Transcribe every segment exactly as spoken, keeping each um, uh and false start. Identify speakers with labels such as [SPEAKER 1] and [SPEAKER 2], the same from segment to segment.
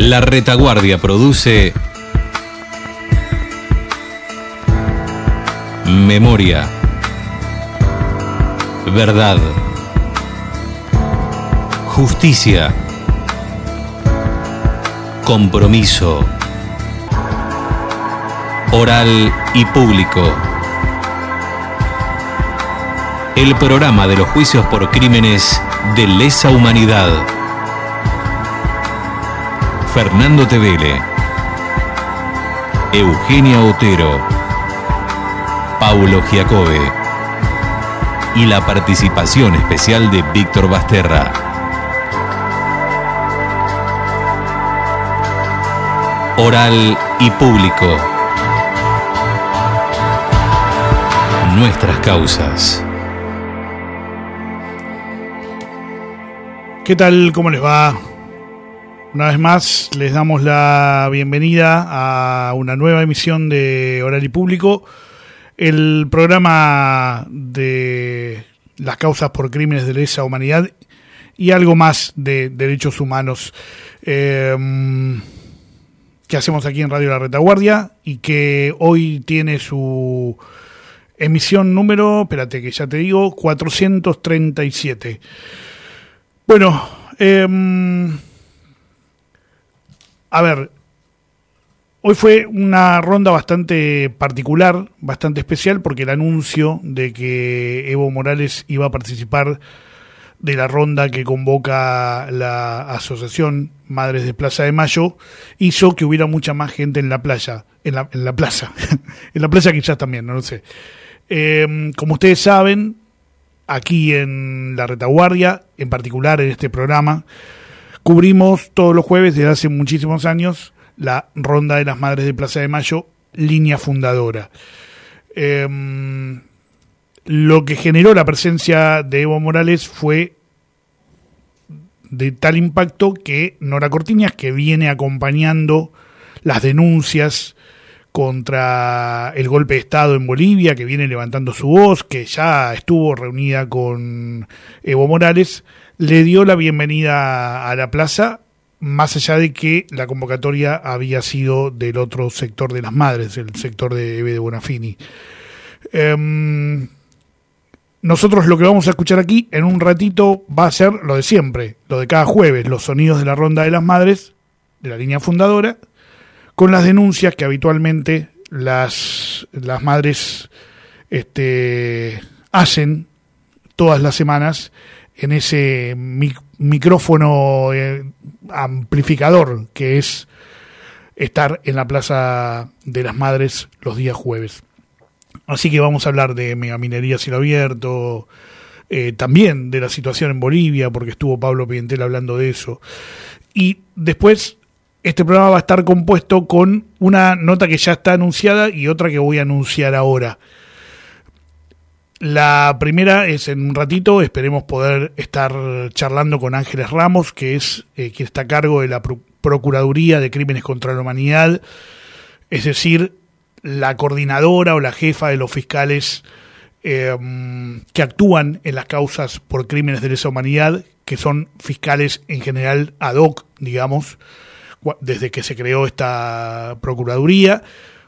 [SPEAKER 1] La Retaguardia produce Memoria, Verdad, Justicia, Compromiso, Oral y Público. El programa de los juicios por crímenes de lesa humanidad. Fernando Tevele, Eugenia Otero, Paulo Giacobbe y la participación especial de Víctor Basterra. Oral y Público. Nuestras causas.
[SPEAKER 2] ¿Qué tal? ¿Cómo les va? Una vez más les damos la bienvenida a una nueva emisión de Oral y Público, el programa de las causas por crímenes de lesa humanidad y algo más de derechos humanos eh, que hacemos aquí en Radio La Retaguardia y que hoy tiene su emisión número, espérate que ya te digo, cuatrocientos treinta y siete. Bueno, eh, a ver, hoy fue una ronda bastante particular, bastante especial, porque el anuncio de que Evo Morales iba a participar de la ronda que convoca la Asociación Madres de Plaza de Mayo hizo que hubiera mucha más gente en la playa, en la, en la plaza, en la playa quizás también, no lo sé. Eh, como ustedes saben, aquí en La Retaguardia, en particular en este programa, cubrimos todos los jueves desde hace muchísimos años la Ronda de las Madres de Plaza de Mayo, línea fundadora. Eh, lo que generó la presencia de Evo Morales fue de tal impacto que Nora Cortiñas, que viene acompañando las denuncias contra el golpe de Estado en Bolivia, que viene levantando su voz, que ya estuvo reunida con Evo Morales, le dio la bienvenida a la plaza, más allá de que la convocatoria había sido del otro sector de las madres, el sector de Eve de Bonafini. Eh, nosotros lo que vamos a escuchar aquí en un ratito va a ser lo de siempre, lo de cada jueves, los sonidos de la Ronda de las Madres, de la línea fundadora, con las denuncias que habitualmente las, las madres este, hacen todas las semanas en ese mic- micrófono eh, amplificador que es estar en la Plaza de las Madres los días jueves. Así que vamos a hablar de megaminería a cielo abierto, eh, también de la situación en Bolivia, porque estuvo Pablo Pimentel hablando de eso. Y después este programa va a estar compuesto con una nota que ya está anunciada y otra que voy a anunciar ahora. La primera es en un ratito, esperemos poder estar charlando con Ángeles Ramos, que es eh, quien está a cargo de la Pro- Procuraduría de Crímenes contra la Humanidad, es decir, la coordinadora o la jefa de los fiscales eh, que actúan en las causas por crímenes de lesa humanidad, que son fiscales en general ad hoc, digamos, desde que se creó esta Procuraduría,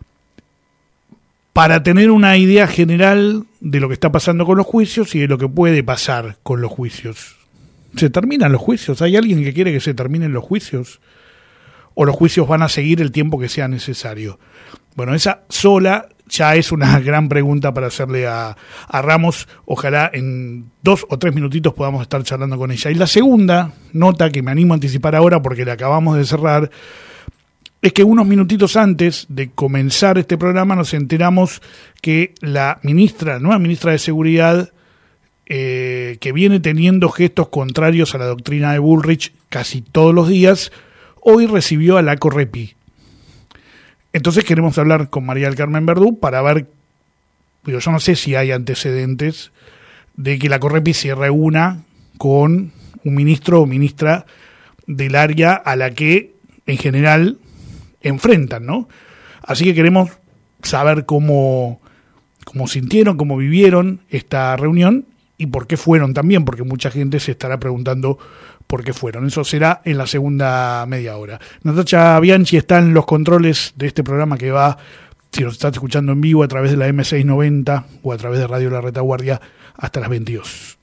[SPEAKER 2] para tener una idea general de lo que está pasando con los juicios y de lo que puede pasar con los juicios. ¿Se terminan los juicios? ¿Hay alguien que quiere que se terminen los juicios? ¿O los juicios van a seguir el tiempo que sea necesario? Bueno, esa sola ya es una gran pregunta para hacerle a, a Ramos. Ojalá en dos o tres minutitos podamos estar charlando con ella. Y la segunda nota que me animo a anticipar ahora porque la acabamos de cerrar es que unos minutitos antes de comenzar este programa nos enteramos que la ministra, nueva ministra de Seguridad, eh, que viene teniendo gestos contrarios a la doctrina de Bullrich casi todos los días, hoy recibió a la Correpi. Entonces queremos hablar con María del Carmen Verdú para ver, digo, yo no sé si hay antecedentes de que la Correpi se reúna con un ministro o ministra del área a la que en general enfrentan, ¿no? Así que queremos saber cómo, cómo sintieron, cómo vivieron esta reunión y por qué fueron también, porque mucha gente se estará preguntando por qué fueron. Eso será en la segunda media hora. Natacha Bianchi está en los controles de este programa que va, si nos estás escuchando en vivo, a través de la eme seiscientos noventa o a través de Radio La Retaguardia hasta las veintidós.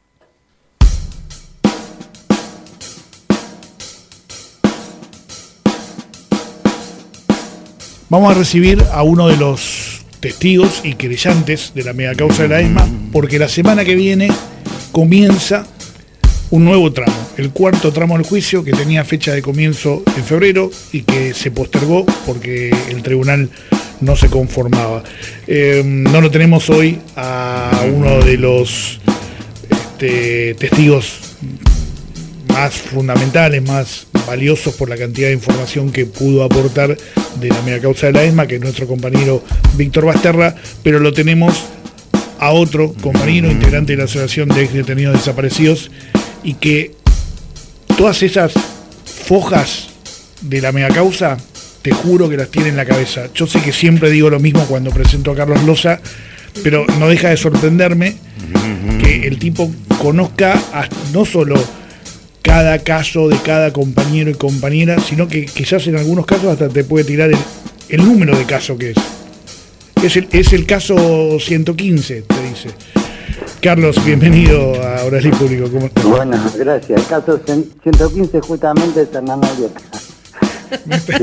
[SPEAKER 2] Vamos a recibir a uno de los testigos y querellantes de la megacausa de la ESMA, porque la semana que viene comienza un nuevo tramo, el cuarto tramo del juicio, que tenía fecha de comienzo en febrero y que se postergó porque el tribunal no se conformaba. Eh, no lo tenemos hoy a uno de los este, testigos más fundamentales, más valiosos por la cantidad de información que pudo aportar de la megacausa de la ESMA, que es nuestro compañero Víctor Basterra, pero lo tenemos a otro compañero, integrante de la Asociación de Ex Detenidos Desaparecidos, y que todas esas fojas de la megacausa, te juro que las tiene en la cabeza. Yo sé que siempre digo lo mismo cuando presento a Carlos Loza, pero no deja de sorprenderme que el tipo conozca a, no solo cada caso de cada compañero y compañera, sino que quizás en algunos casos hasta te puede tirar el, el número de caso que es. Es el, es el caso ciento quince, te dice. Carlos, bienvenido a Oral y Público, ¿cómo estás?
[SPEAKER 3] Bueno, gracias. El caso ciento quince justamente es Hernán Noriega.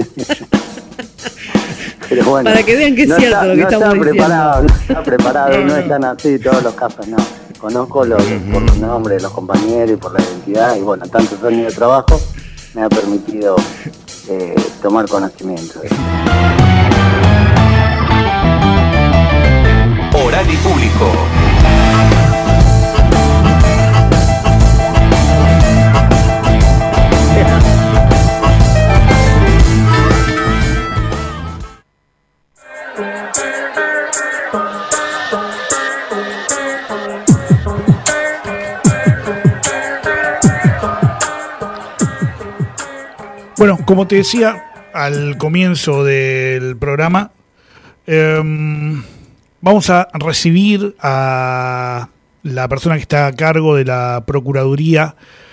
[SPEAKER 3] Pero bueno,
[SPEAKER 4] para que vean que es
[SPEAKER 3] no
[SPEAKER 4] cierto
[SPEAKER 3] está,
[SPEAKER 4] lo que
[SPEAKER 3] no
[SPEAKER 4] estamos
[SPEAKER 3] está
[SPEAKER 4] diciendo.
[SPEAKER 3] Preparado, no está preparado, no, no están así todos los casos, no. Conozco los, por los nombres de los compañeros y por la identidad, y bueno, tantos años de trabajo me ha permitido eh, tomar conocimiento de eso.
[SPEAKER 1] Oral y Público.
[SPEAKER 2] Bueno, como te decía al comienzo del programa, eh, vamos a recibir a la persona que está a cargo de la Procuraduría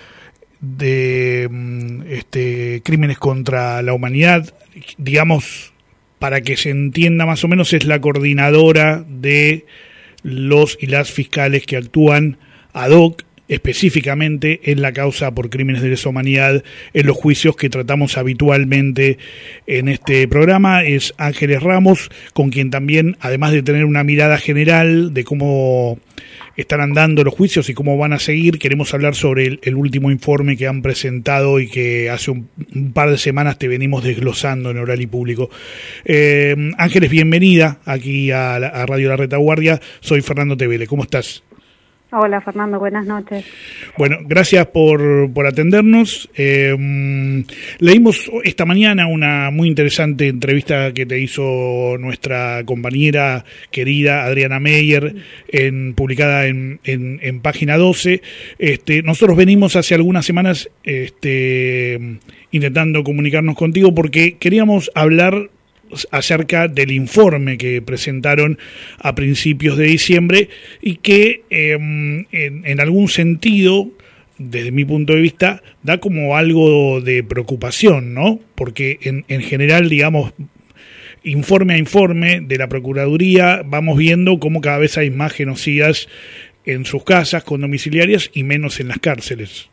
[SPEAKER 2] de este, Crímenes contra la Humanidad. Digamos, para que se entienda más o menos, es la coordinadora de los y las fiscales que actúan ad hoc específicamente en la causa por crímenes de lesa humanidad en los juicios que tratamos habitualmente en este programa. Es Ángeles Ramos, con quien también, además de tener una mirada general de cómo están andando los juicios y cómo van a seguir, queremos hablar sobre el, el último informe que han presentado y que hace un, un par de semanas te venimos desglosando en Oral y Público. Eh, Ángeles, bienvenida aquí a, la, a Radio La Retaguardia. Soy Fernando Tevele, ¿cómo estás?
[SPEAKER 5] Hola Fernando, buenas noches.
[SPEAKER 2] Bueno, gracias por, por atendernos. Eh, leímos esta mañana una muy interesante entrevista que te hizo nuestra compañera querida Adriana Meyer, en, publicada en, en, en Página doce. Este, nosotros venimos hace algunas semanas este, intentando comunicarnos contigo porque queríamos hablar acerca del informe que presentaron a principios de diciembre y que eh, en, en algún sentido, desde mi punto de vista, da como algo de preocupación, ¿no? Porque en, en general, digamos, informe a informe de la Procuraduría, vamos viendo cómo cada vez hay más genocidas en sus casas con domiciliarias y menos en las cárceles.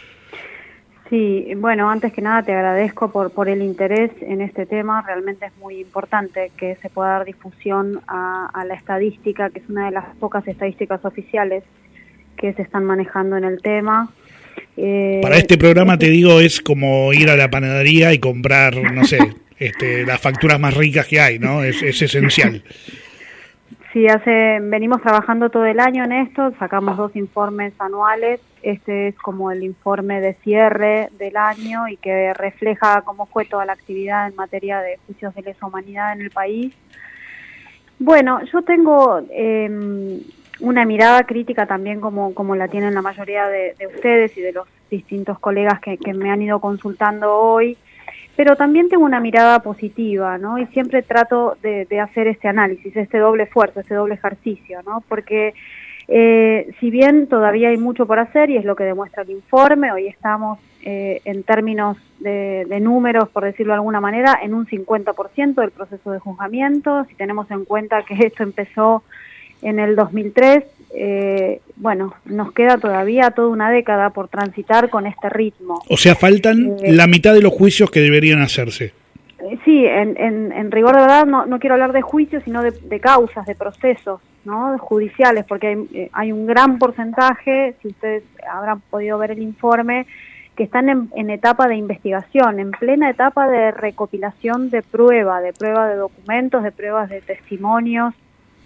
[SPEAKER 5] Sí, bueno, antes que nada te agradezco por, por el interés en este tema. Realmente es muy importante que se pueda dar difusión a, a la estadística, que es una de las pocas estadísticas oficiales que se están manejando en el tema. Eh,
[SPEAKER 2] Para este programa, te digo, es como ir a la panadería y comprar, no sé, este, las facturas más ricas que hay, ¿no? Es, es esencial.
[SPEAKER 5] Sí, hace, venimos trabajando todo el año en esto, sacamos dos informes anuales. Este es como el informe de cierre del año y que refleja cómo fue toda la actividad en materia de juicios de lesa humanidad en el país. Bueno, yo tengo eh, una mirada crítica también como, como la tienen la mayoría de, de ustedes y de los distintos colegas que, que me han ido consultando hoy, pero también tengo una mirada positiva, ¿no? Y siempre trato de, de hacer este análisis, este doble esfuerzo, este doble ejercicio, ¿no? Porque Eh, si bien todavía hay mucho por hacer, y es lo que demuestra el informe, hoy estamos eh, en términos de, de números, por decirlo de alguna manera, en un cincuenta por ciento del proceso de juzgamiento. Si tenemos en cuenta que esto empezó en el dos mil tres, eh, bueno, nos queda todavía toda una década por transitar con este ritmo.
[SPEAKER 2] O sea, faltan eh, la mitad de los juicios que deberían hacerse.
[SPEAKER 5] Sí, en, en, en rigor de verdad no, no quiero hablar de juicios, sino de, de causas, de procesos, ¿no? Judiciales, porque hay, eh, hay un gran porcentaje, si ustedes habrán podido ver el informe, que están en, en etapa de investigación, en plena etapa de recopilación de prueba, de prueba de documentos, de pruebas de testimonios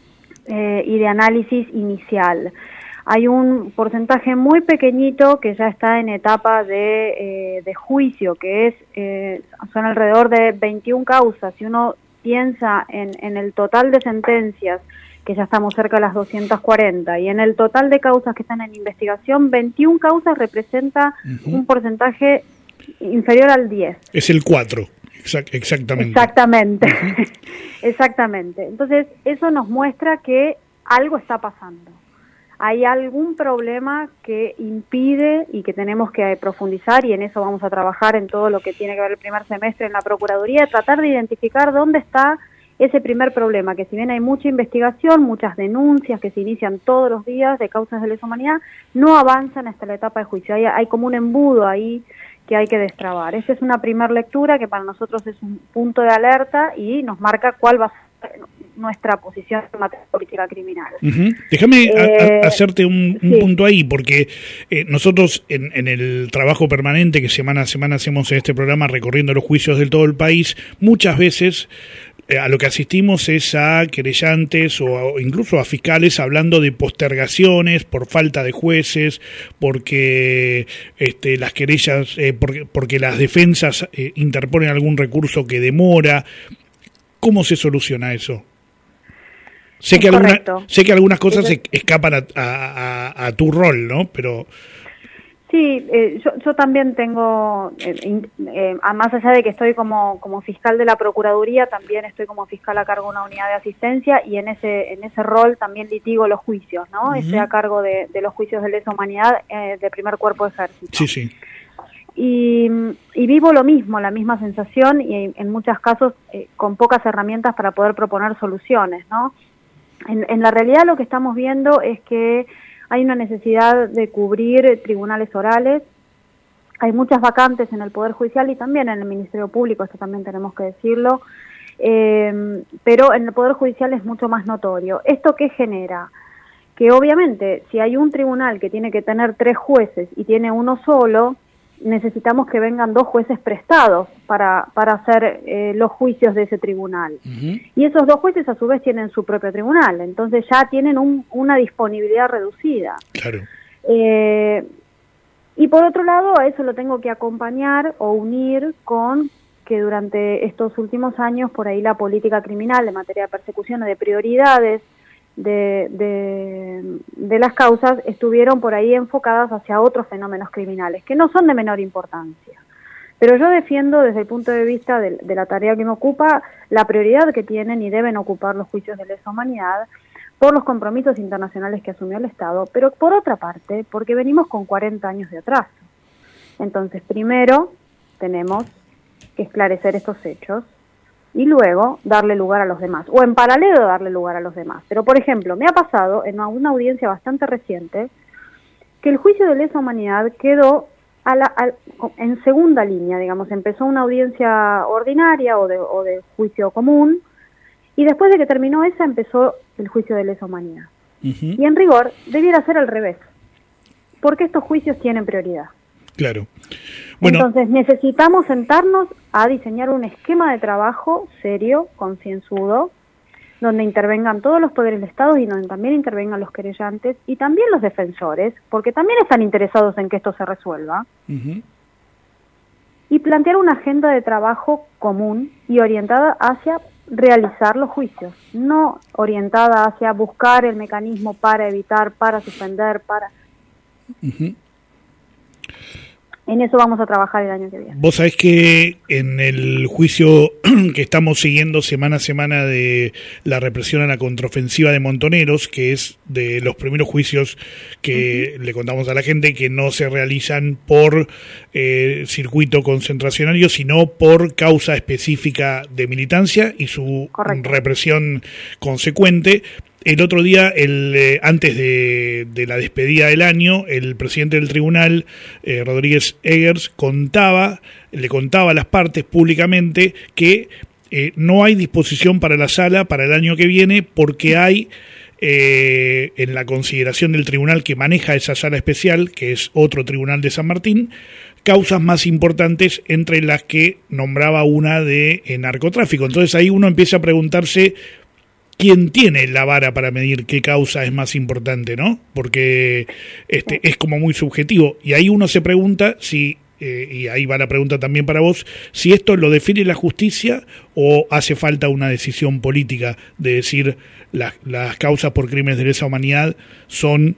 [SPEAKER 5] eh, y de análisis inicial. Hay un porcentaje muy pequeñito que ya está en etapa de, eh, de juicio, que es eh, son alrededor de veintiuna causas. Si uno piensa en, en el total de sentencias, que ya estamos cerca de las doscientas cuarenta, y en el total de causas que están en investigación, veintiuna causas representa uh-huh. un porcentaje inferior al diez.
[SPEAKER 2] Es el cuatro, exact- exactamente.
[SPEAKER 5] Exactamente, uh-huh. Exactamente. Entonces, eso nos muestra que algo está pasando. Hay algún problema que impide y que tenemos que profundizar, y en eso vamos a trabajar en todo lo que tiene que ver el primer semestre en la Procuraduría, tratar de identificar dónde está ese primer problema, que si bien hay mucha investigación, muchas denuncias que se inician todos los días de causas de lesa humanidad, no avanzan hasta la etapa de juicio. Hay, hay como un embudo ahí que hay que destrabar. Esa es una primera lectura que para nosotros es un punto de alerta y nos marca cuál va a ser nuestra posición en materia de política criminal.
[SPEAKER 2] Uh-huh. Déjame
[SPEAKER 5] eh,
[SPEAKER 2] a, a hacerte un, un
[SPEAKER 5] sí.
[SPEAKER 2] punto ahí, porque eh, nosotros en, en el trabajo permanente que semana a semana hacemos en este programa recorriendo los juicios de todo el país, muchas veces eh, a lo que asistimos es a querellantes o, a, o incluso a fiscales hablando de postergaciones por falta de jueces, porque este, las querellas, eh, porque, porque las defensas eh, interponen algún recurso que demora. ¿Cómo se soluciona eso? Sé que, alguna, sé que algunas cosas se escapan a, a, a, a tu rol, ¿no? Pero
[SPEAKER 5] sí, eh, yo, yo también tengo, eh, eh, más allá de que estoy como, como fiscal de la Procuraduría, también estoy como fiscal a cargo de una unidad de asistencia, y en ese en ese rol también litigo los juicios, ¿no? Uh-huh. Estoy a cargo de, de los juicios de lesa humanidad eh, de primer cuerpo de ejército.
[SPEAKER 2] Sí, sí.
[SPEAKER 5] Y, y vivo lo mismo, la misma sensación, y en muchos casos eh, con pocas herramientas para poder proponer soluciones, ¿no? En, en la realidad lo que estamos viendo es que hay una necesidad de cubrir tribunales orales, hay muchas vacantes en el Poder Judicial y también en el Ministerio Público, esto también tenemos que decirlo, eh, pero en el Poder Judicial es mucho más notorio. ¿Esto qué genera? Que obviamente si hay un tribunal que tiene que tener tres jueces y tiene uno solo, necesitamos que vengan dos jueces prestados para, para hacer eh, los juicios de ese tribunal. Uh-huh. Y esos dos jueces a su vez tienen su propio tribunal, entonces ya tienen un, una disponibilidad reducida.
[SPEAKER 2] Claro.
[SPEAKER 5] Eh, y por otro lado, a eso lo tengo que acompañar o unir con que durante estos últimos años, por ahí la política criminal en materia de persecución o de prioridades De, de, de las causas estuvieron por ahí enfocadas hacia otros fenómenos criminales, que no son de menor importancia. Pero yo defiendo desde el punto de vista de, de la tarea que me ocupa, la prioridad que tienen y deben ocupar los juicios de lesa humanidad por los compromisos internacionales que asumió el Estado, pero por otra parte, porque venimos con cuarenta años de atraso. Entonces, primero tenemos que esclarecer estos hechos, y luego darle lugar a los demás, o en paralelo darle lugar a los demás. Pero, por ejemplo, me ha pasado en una audiencia bastante reciente que el juicio de lesa humanidad quedó a la, a, en segunda línea, digamos, empezó una audiencia ordinaria o de, o de juicio común, y después de que terminó esa empezó el juicio de lesa humanidad. Uh-huh. Y en rigor debiera ser al revés, porque estos juicios tienen prioridad.
[SPEAKER 2] Claro. Bueno,
[SPEAKER 5] entonces necesitamos sentarnos a diseñar un esquema de trabajo serio, concienzudo, donde intervengan todos los poderes del Estado y donde también intervengan los querellantes y también los defensores, porque también están interesados en que esto se resuelva, uh-huh. y plantear una agenda de trabajo común y orientada hacia realizar los juicios, no orientada hacia buscar el mecanismo para evitar, para suspender, para...
[SPEAKER 2] Uh-huh.
[SPEAKER 5] en eso vamos a trabajar el año que viene.
[SPEAKER 2] Vos sabés que en el juicio que estamos siguiendo semana a semana de la represión a la contraofensiva de Montoneros, que es de los primeros juicios que uh-huh. le contamos a la gente que no se realizan por eh, circuito concentracionario, sino por causa específica de militancia y su Correcto. represión consecuente. El otro día, el, eh, antes de, de la despedida del año, el presidente del tribunal, eh, Rodríguez Eggers, contaba, le contaba a las partes públicamente que eh, no hay disposición para la sala para el año que viene porque hay, eh, en la consideración del tribunal que maneja esa sala especial, que es otro tribunal de San Martín, causas más importantes, entre las que nombraba una de eh, narcotráfico. Entonces ahí uno empieza a preguntarse quién tiene la vara para medir qué causa es más importante, ¿no? Porque este es como muy subjetivo. Y ahí uno se pregunta si, eh, y ahí va la pregunta también para vos, si esto lo define la justicia o hace falta una decisión política de decir las, las causas por crímenes de lesa humanidad son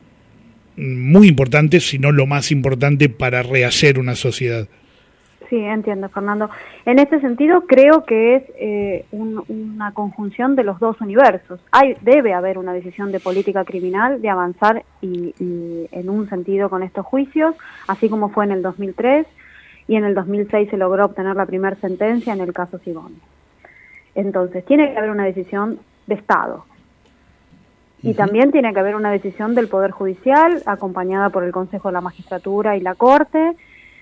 [SPEAKER 2] muy importantes, si no lo más importante para rehacer una sociedad.
[SPEAKER 5] Sí, entiendo, Fernando. En este sentido, creo que es eh, un, una conjunción de los dos universos. Hay, debe haber una decisión de política criminal de avanzar y, y en un sentido con estos juicios, así como fue en el dos mil tres, y en el dos mil seis se logró obtener la primera sentencia en el caso Sigón. Entonces, tiene que haber una decisión de Estado. Y uh-huh. también tiene que haber una decisión del Poder Judicial, acompañada por el Consejo de la Magistratura y la Corte,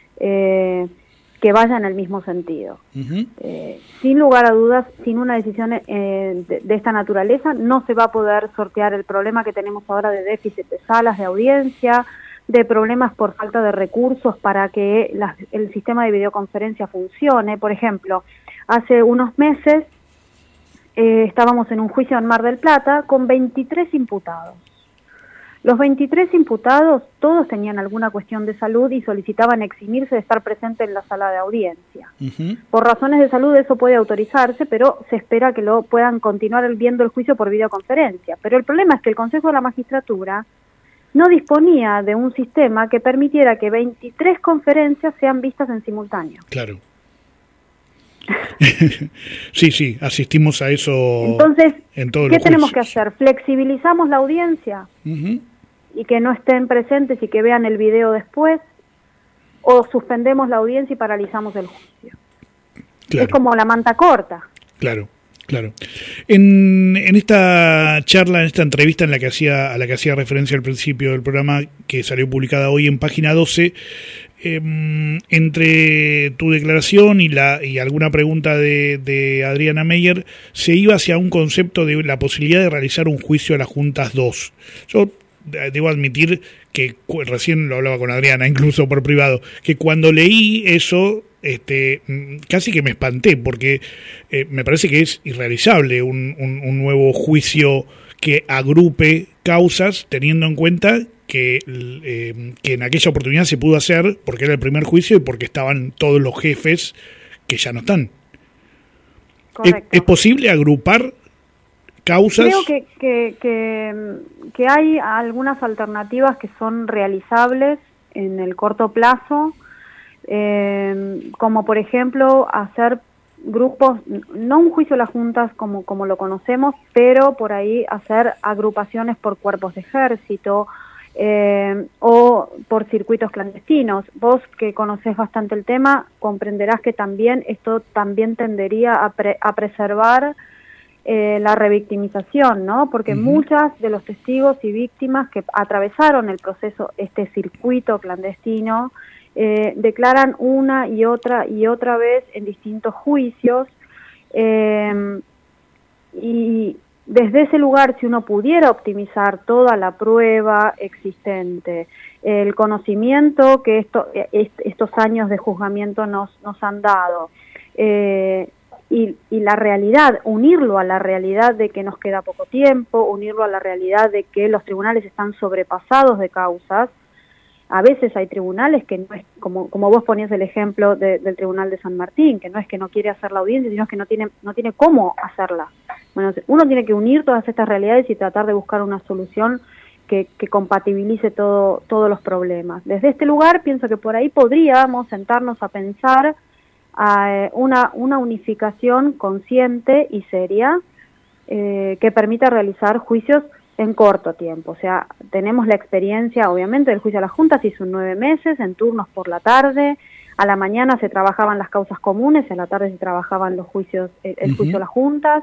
[SPEAKER 5] eh, que vaya en el mismo sentido. Uh-huh. Eh, sin lugar a dudas, sin una decisión eh, de, de esta naturaleza, no se va a poder sortear el problema que tenemos ahora de déficit de salas de audiencia, de problemas por falta de recursos para que la, el sistema de videoconferencia funcione. Por ejemplo, hace unos meses eh, estábamos en un juicio en Mar del Plata con veintitrés imputados. Los veintitrés imputados, todos tenían alguna cuestión de salud y solicitaban eximirse de estar presente en la sala de audiencia. Uh-huh. Por razones de salud eso puede autorizarse, pero se espera que lo puedan continuar viendo el juicio por videoconferencia. Pero el problema es que el Consejo de la Magistratura no disponía de un sistema que permitiera que veintitrés conferencias sean vistas en simultáneo.
[SPEAKER 2] Claro. sí, sí, asistimos a eso.
[SPEAKER 5] Entonces,
[SPEAKER 2] en todos
[SPEAKER 5] ¿qué
[SPEAKER 2] los
[SPEAKER 5] tenemos
[SPEAKER 2] juicios.
[SPEAKER 5] que hacer? ¿Flexibilizamos la audiencia? Uh-huh. Y que no estén presentes y que vean el video después, o suspendemos la audiencia y paralizamos el juicio. Claro. Es como la manta corta.
[SPEAKER 2] Claro, claro. En, en esta charla, en esta entrevista en la que hacía, a la que hacía referencia al principio del programa, que salió publicada hoy en Página doce, eh, entre tu declaración y la y alguna pregunta de, de Adriana Meyer, se iba hacia un concepto de la posibilidad de realizar un juicio a las Juntas dos. Yo debo admitir que recién lo hablaba con Adriana, incluso por privado, que cuando leí eso, este, casi que me espanté, porque eh, me parece que es irrealizable un, un, un nuevo juicio que agrupe causas, teniendo en cuenta que, eh, que en aquella oportunidad se pudo hacer porque era el primer juicio y porque estaban todos los jefes que ya no están. ¿Es, ¿Es posible agrupar causas?
[SPEAKER 5] Creo que, que, que, que hay algunas alternativas que son realizables en el corto plazo, eh, como por ejemplo hacer grupos, no un juicio a las juntas como, como lo conocemos, pero por ahí hacer agrupaciones por cuerpos de ejército eh, o por circuitos clandestinos. Vos que conocés bastante el tema, comprenderás que también esto también tendería a, pre, a preservar Eh, la revictimización, ¿no? Porque uh-huh. muchas de los testigos y víctimas que atravesaron el proceso, este circuito clandestino, eh, declaran una y otra y otra vez en distintos juicios, eh, y desde ese lugar, si uno pudiera optimizar toda la prueba existente, el conocimiento que esto, est, estos años de juzgamiento nos, nos han dado, eh, Y, y la realidad, unirlo a la realidad de que nos queda poco tiempo, unirlo a la realidad de que los tribunales están sobrepasados de causas. A veces hay tribunales que no es, como, como vos ponías el ejemplo de, del Tribunal de San Martín, que no es que no quiere hacer la audiencia, sino que no tiene, no tiene cómo hacerla. Bueno, uno tiene que unir todas estas realidades y tratar de buscar una solución que, que compatibilice todo, todos los problemas. Desde este lugar pienso que por ahí podríamos sentarnos a pensar a una, una unificación consciente y seria eh, que permita realizar juicios en corto tiempo. O sea, tenemos la experiencia, obviamente, del juicio a las juntas, se hizo en nueve meses, en turnos por la tarde, a la mañana se trabajaban las causas comunes, a la tarde se trabajaban los juicios, el, el uh-huh. juicio a las juntas,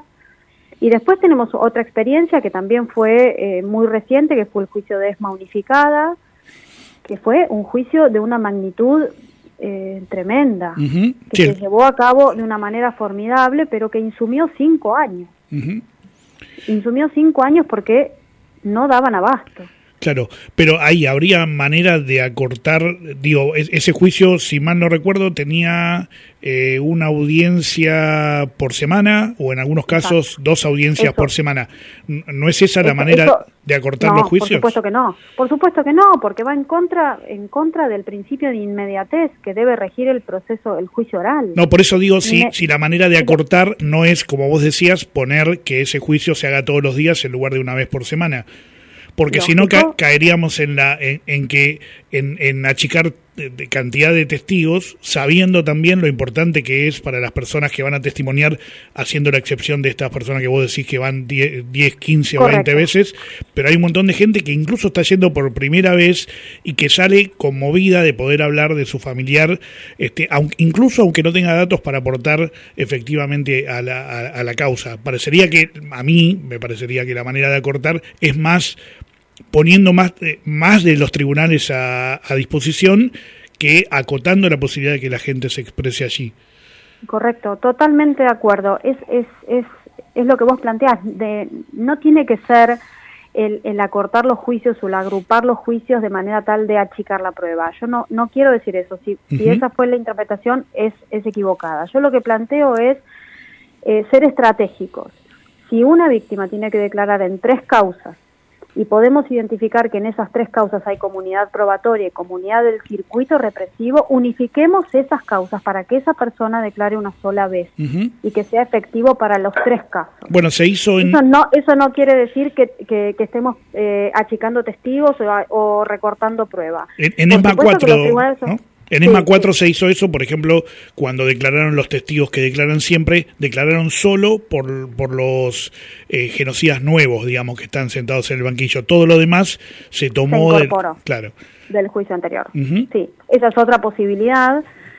[SPEAKER 5] y después tenemos otra experiencia que también fue eh, muy reciente, que fue el juicio de ESMA unificada, que fue un juicio de una magnitud eh, tremenda, uh-huh. que sí. se llevó a cabo de una manera formidable, pero que insumió cinco años. Uh-huh. Insumió cinco años porque no daban abasto.
[SPEAKER 2] Claro, pero ahí habría manera de acortar, digo, ese juicio, si mal no recuerdo, tenía eh, una audiencia por semana o en algunos casos Exacto. dos audiencias eso. por semana. ¿No es esa la eso, manera eso, de acortar
[SPEAKER 5] no,
[SPEAKER 2] los juicios?
[SPEAKER 5] Por supuesto que no, por supuesto que no, porque va en contra en contra del principio de inmediatez que debe regir el proceso, el juicio oral.
[SPEAKER 2] No, por eso digo, si, Me... si la manera de acortar no es, como vos decías, poner que ese juicio se haga todos los días en lugar de una vez por semana. Porque si no ca- caeríamos en la en, en que en, en achicar de, de cantidad de testigos, sabiendo también lo importante que es para las personas que van a testimoniar, haciendo la excepción de estas personas que vos decís que van diez, quince o veinte veces, pero hay un montón de gente que incluso está yendo por primera vez y que sale conmovida de poder hablar de su familiar, este, aunque, incluso aunque no tenga datos para aportar efectivamente a la, a, a la causa. Parecería que, a mí me parecería que la manera de acortar es más poniendo más, eh, más de los tribunales a, a disposición que acotando la posibilidad de que la gente se exprese allí.
[SPEAKER 5] Correcto, totalmente de acuerdo. Es es es es lo que vos planteás. De, no tiene que ser el, el acortar los juicios o el agrupar los juicios de manera tal de achicar la prueba. Yo no no quiero decir eso. Si, uh-huh. si esa fue la interpretación, es, es equivocada. Yo lo que planteo es eh, ser estratégicos. Si una víctima tiene que declarar en tres causas, y podemos identificar que en esas tres causas hay comunidad probatoria y comunidad del circuito represivo, unifiquemos esas causas para que esa persona declare una sola vez uh-huh. y que sea efectivo para los tres casos.
[SPEAKER 2] Bueno, se hizo en...
[SPEAKER 5] Eso no, eso no quiere decir que, que, que estemos eh, achicando testigos o, o recortando pruebas.
[SPEAKER 2] En, en ESMA cuatro, ¿no? En ESMA sí, cuatro sí. se hizo eso, por ejemplo, cuando declararon los testigos que declaran siempre, declararon solo por por los eh, genocidas nuevos, digamos, que están sentados en el banquillo. Todo lo demás se tomó
[SPEAKER 5] se incorporó
[SPEAKER 2] del, claro.
[SPEAKER 5] del juicio anterior.
[SPEAKER 2] Uh-huh.
[SPEAKER 5] Sí, esa es otra posibilidad,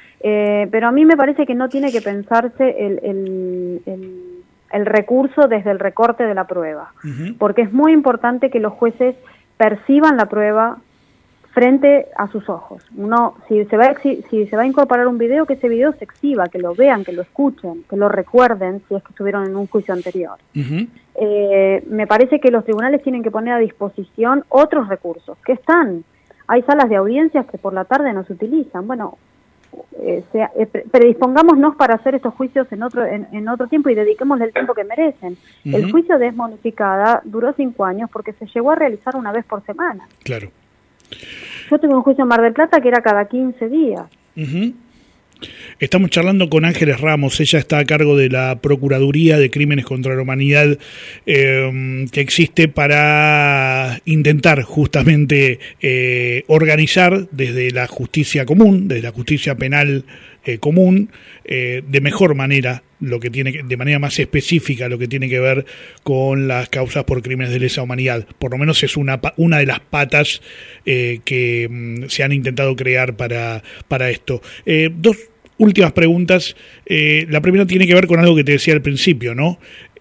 [SPEAKER 5] eh, pero a mí me parece que no tiene que pensarse el, el, el, el recurso desde el recorte de la prueba, uh-huh. porque es muy importante que los jueces perciban la prueba frente a sus ojos. Uno, si se va a exhi- si se va a incorporar un video, que ese video se exhiba, que lo vean, que lo escuchen, que lo recuerden si es que estuvieron en un juicio anterior.
[SPEAKER 2] Uh-huh.
[SPEAKER 5] Eh, me parece que los tribunales tienen que poner a disposición otros recursos que están. Hay salas de audiencias que por la tarde no se utilizan. Bueno, eh, sea, eh, predispongámonos para hacer estos juicios en otro en, en otro tiempo y dediquémosle el tiempo que merecen. Uh-huh. El juicio de ESMA unificada duró cinco años porque se llegó a realizar una vez por semana.
[SPEAKER 2] Claro.
[SPEAKER 5] Yo tuve un juicio en Mar del Plata que era cada quince días.
[SPEAKER 2] Uh-huh. Estamos charlando con Ángeles Ramos. Ella está a cargo de la Procuraduría de Crímenes contra la Humanidad eh, que existe para intentar justamente eh, organizar desde la justicia común, desde la justicia penal eh, común, eh, de mejor manera, lo que tiene que, de manera más específica, lo que tiene que ver con las causas por crímenes de lesa humanidad. Por lo menos es una una de las patas eh, que mm, se han intentado crear para para esto. Eh, dos últimas preguntas. Eh, la primera tiene que ver con algo que te decía al principio, ¿no?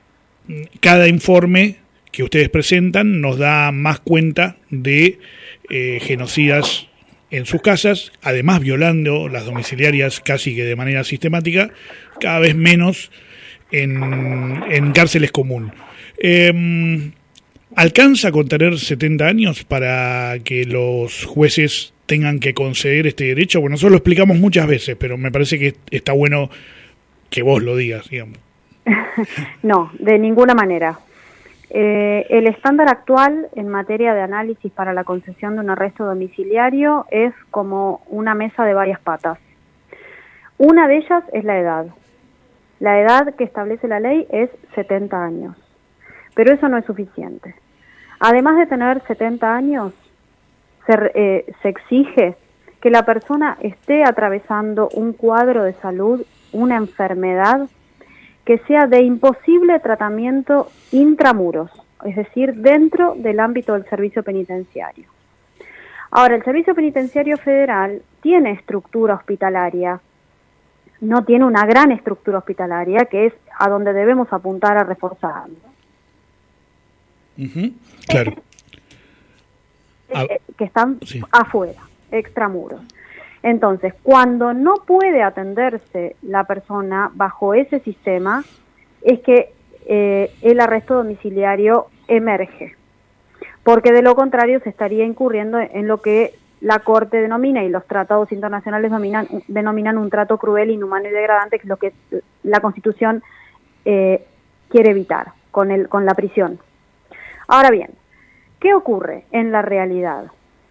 [SPEAKER 2] Cada informe que ustedes presentan nos da más cuenta de eh, genocidas en sus casas, además violando las domiciliarias casi que de manera sistemática, cada vez menos en, en cárceles común. Eh, ¿Alcanza con tener setenta años para que los jueces tengan que conceder este derecho? Bueno, nosotros lo explicamos muchas veces, pero me parece que está bueno que vos lo digas, digamos.
[SPEAKER 5] No, de ninguna manera. Eh, el estándar actual en materia de análisis para la concesión de un arresto domiciliario es como una mesa de varias patas. Una de ellas es la edad. La edad que establece la ley es setenta años, pero eso no es suficiente. además de tener setenta años, se, eh, se exige que la persona esté atravesando un cuadro de salud, una enfermedad, que sea de imposible tratamiento intramuros, es decir, dentro del ámbito del servicio penitenciario. Ahora, el Servicio Penitenciario Federal tiene estructura hospitalaria, no tiene una gran estructura hospitalaria, que es a donde debemos apuntar a reforzar.
[SPEAKER 2] Uh-huh. Claro.
[SPEAKER 5] Eh, que están
[SPEAKER 2] sí.
[SPEAKER 5] afuera, extramuros. Entonces, cuando no puede atenderse la persona bajo ese sistema, es que eh, el arresto domiciliario emerge, porque de lo contrario se estaría incurriendo en lo que la Corte denomina y los tratados internacionales dominan, denominan un trato cruel, inhumano y degradante, que es lo que la Constitución eh, quiere evitar con, el, con la prisión. Ahora bien, ¿qué ocurre en la realidad?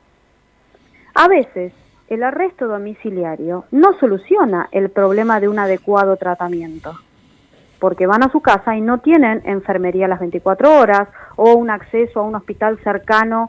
[SPEAKER 5] A veces el arresto domiciliario no soluciona el problema de un adecuado tratamiento, porque van a su casa y no tienen enfermería las veinticuatro horas o un acceso a un hospital cercano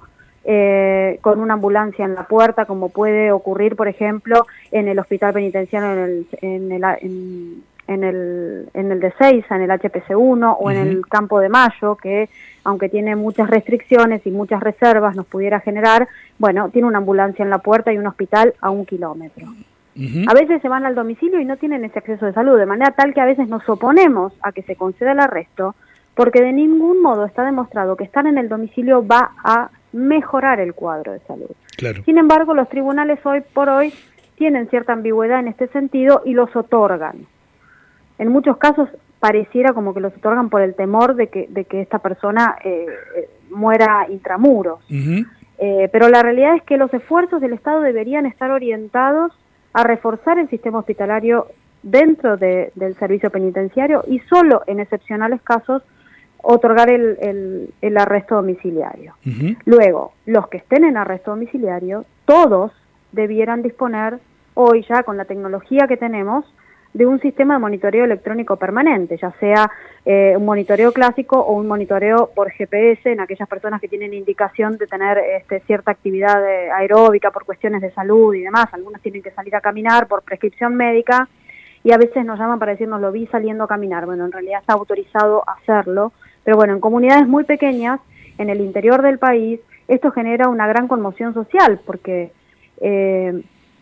[SPEAKER 5] eh, con una ambulancia en la puerta, como puede ocurrir, por ejemplo, en el hospital penitenciario en el, en el, en, en el, en el de Seiza, en el H P C uno o uh-huh. en el Campo de Mayo, que aunque tiene muchas restricciones y muchas reservas nos pudiera generar, bueno, tiene una ambulancia en la puerta y un hospital a un kilómetro. Uh-huh. A veces se van al domicilio y no tienen ese acceso de salud, de manera tal que a veces nos oponemos a que se conceda el arresto, porque de ningún modo está demostrado que estar en el domicilio va a mejorar el cuadro de salud.
[SPEAKER 2] Claro.
[SPEAKER 5] Sin embargo, los tribunales hoy por hoy tienen cierta ambigüedad en este sentido y los otorgan. En muchos casos pareciera como que los otorgan por el temor de que, de que esta persona eh, eh, muera intramuros. Uh-huh. Eh, pero la realidad es que los esfuerzos del Estado deberían estar orientados a reforzar el sistema hospitalario dentro de, del servicio penitenciario y solo en excepcionales casos otorgar el, el, el arresto domiciliario. Uh-huh. Luego, los que estén en arresto domiciliario, todos debieran disponer, hoy ya con la tecnología que tenemos, de un sistema de monitoreo electrónico permanente, ya sea eh, un monitoreo clásico o un monitoreo por G P S en aquellas personas que tienen indicación de tener este, cierta actividad eh, aeróbica por cuestiones de salud y demás. Algunos tienen que salir a caminar por prescripción médica y a veces nos llaman para decirnos lo vi saliendo a caminar. Bueno, en realidad está autorizado a hacerlo, pero bueno, en comunidades muy pequeñas, en el interior del país, esto genera una gran conmoción social porque eh,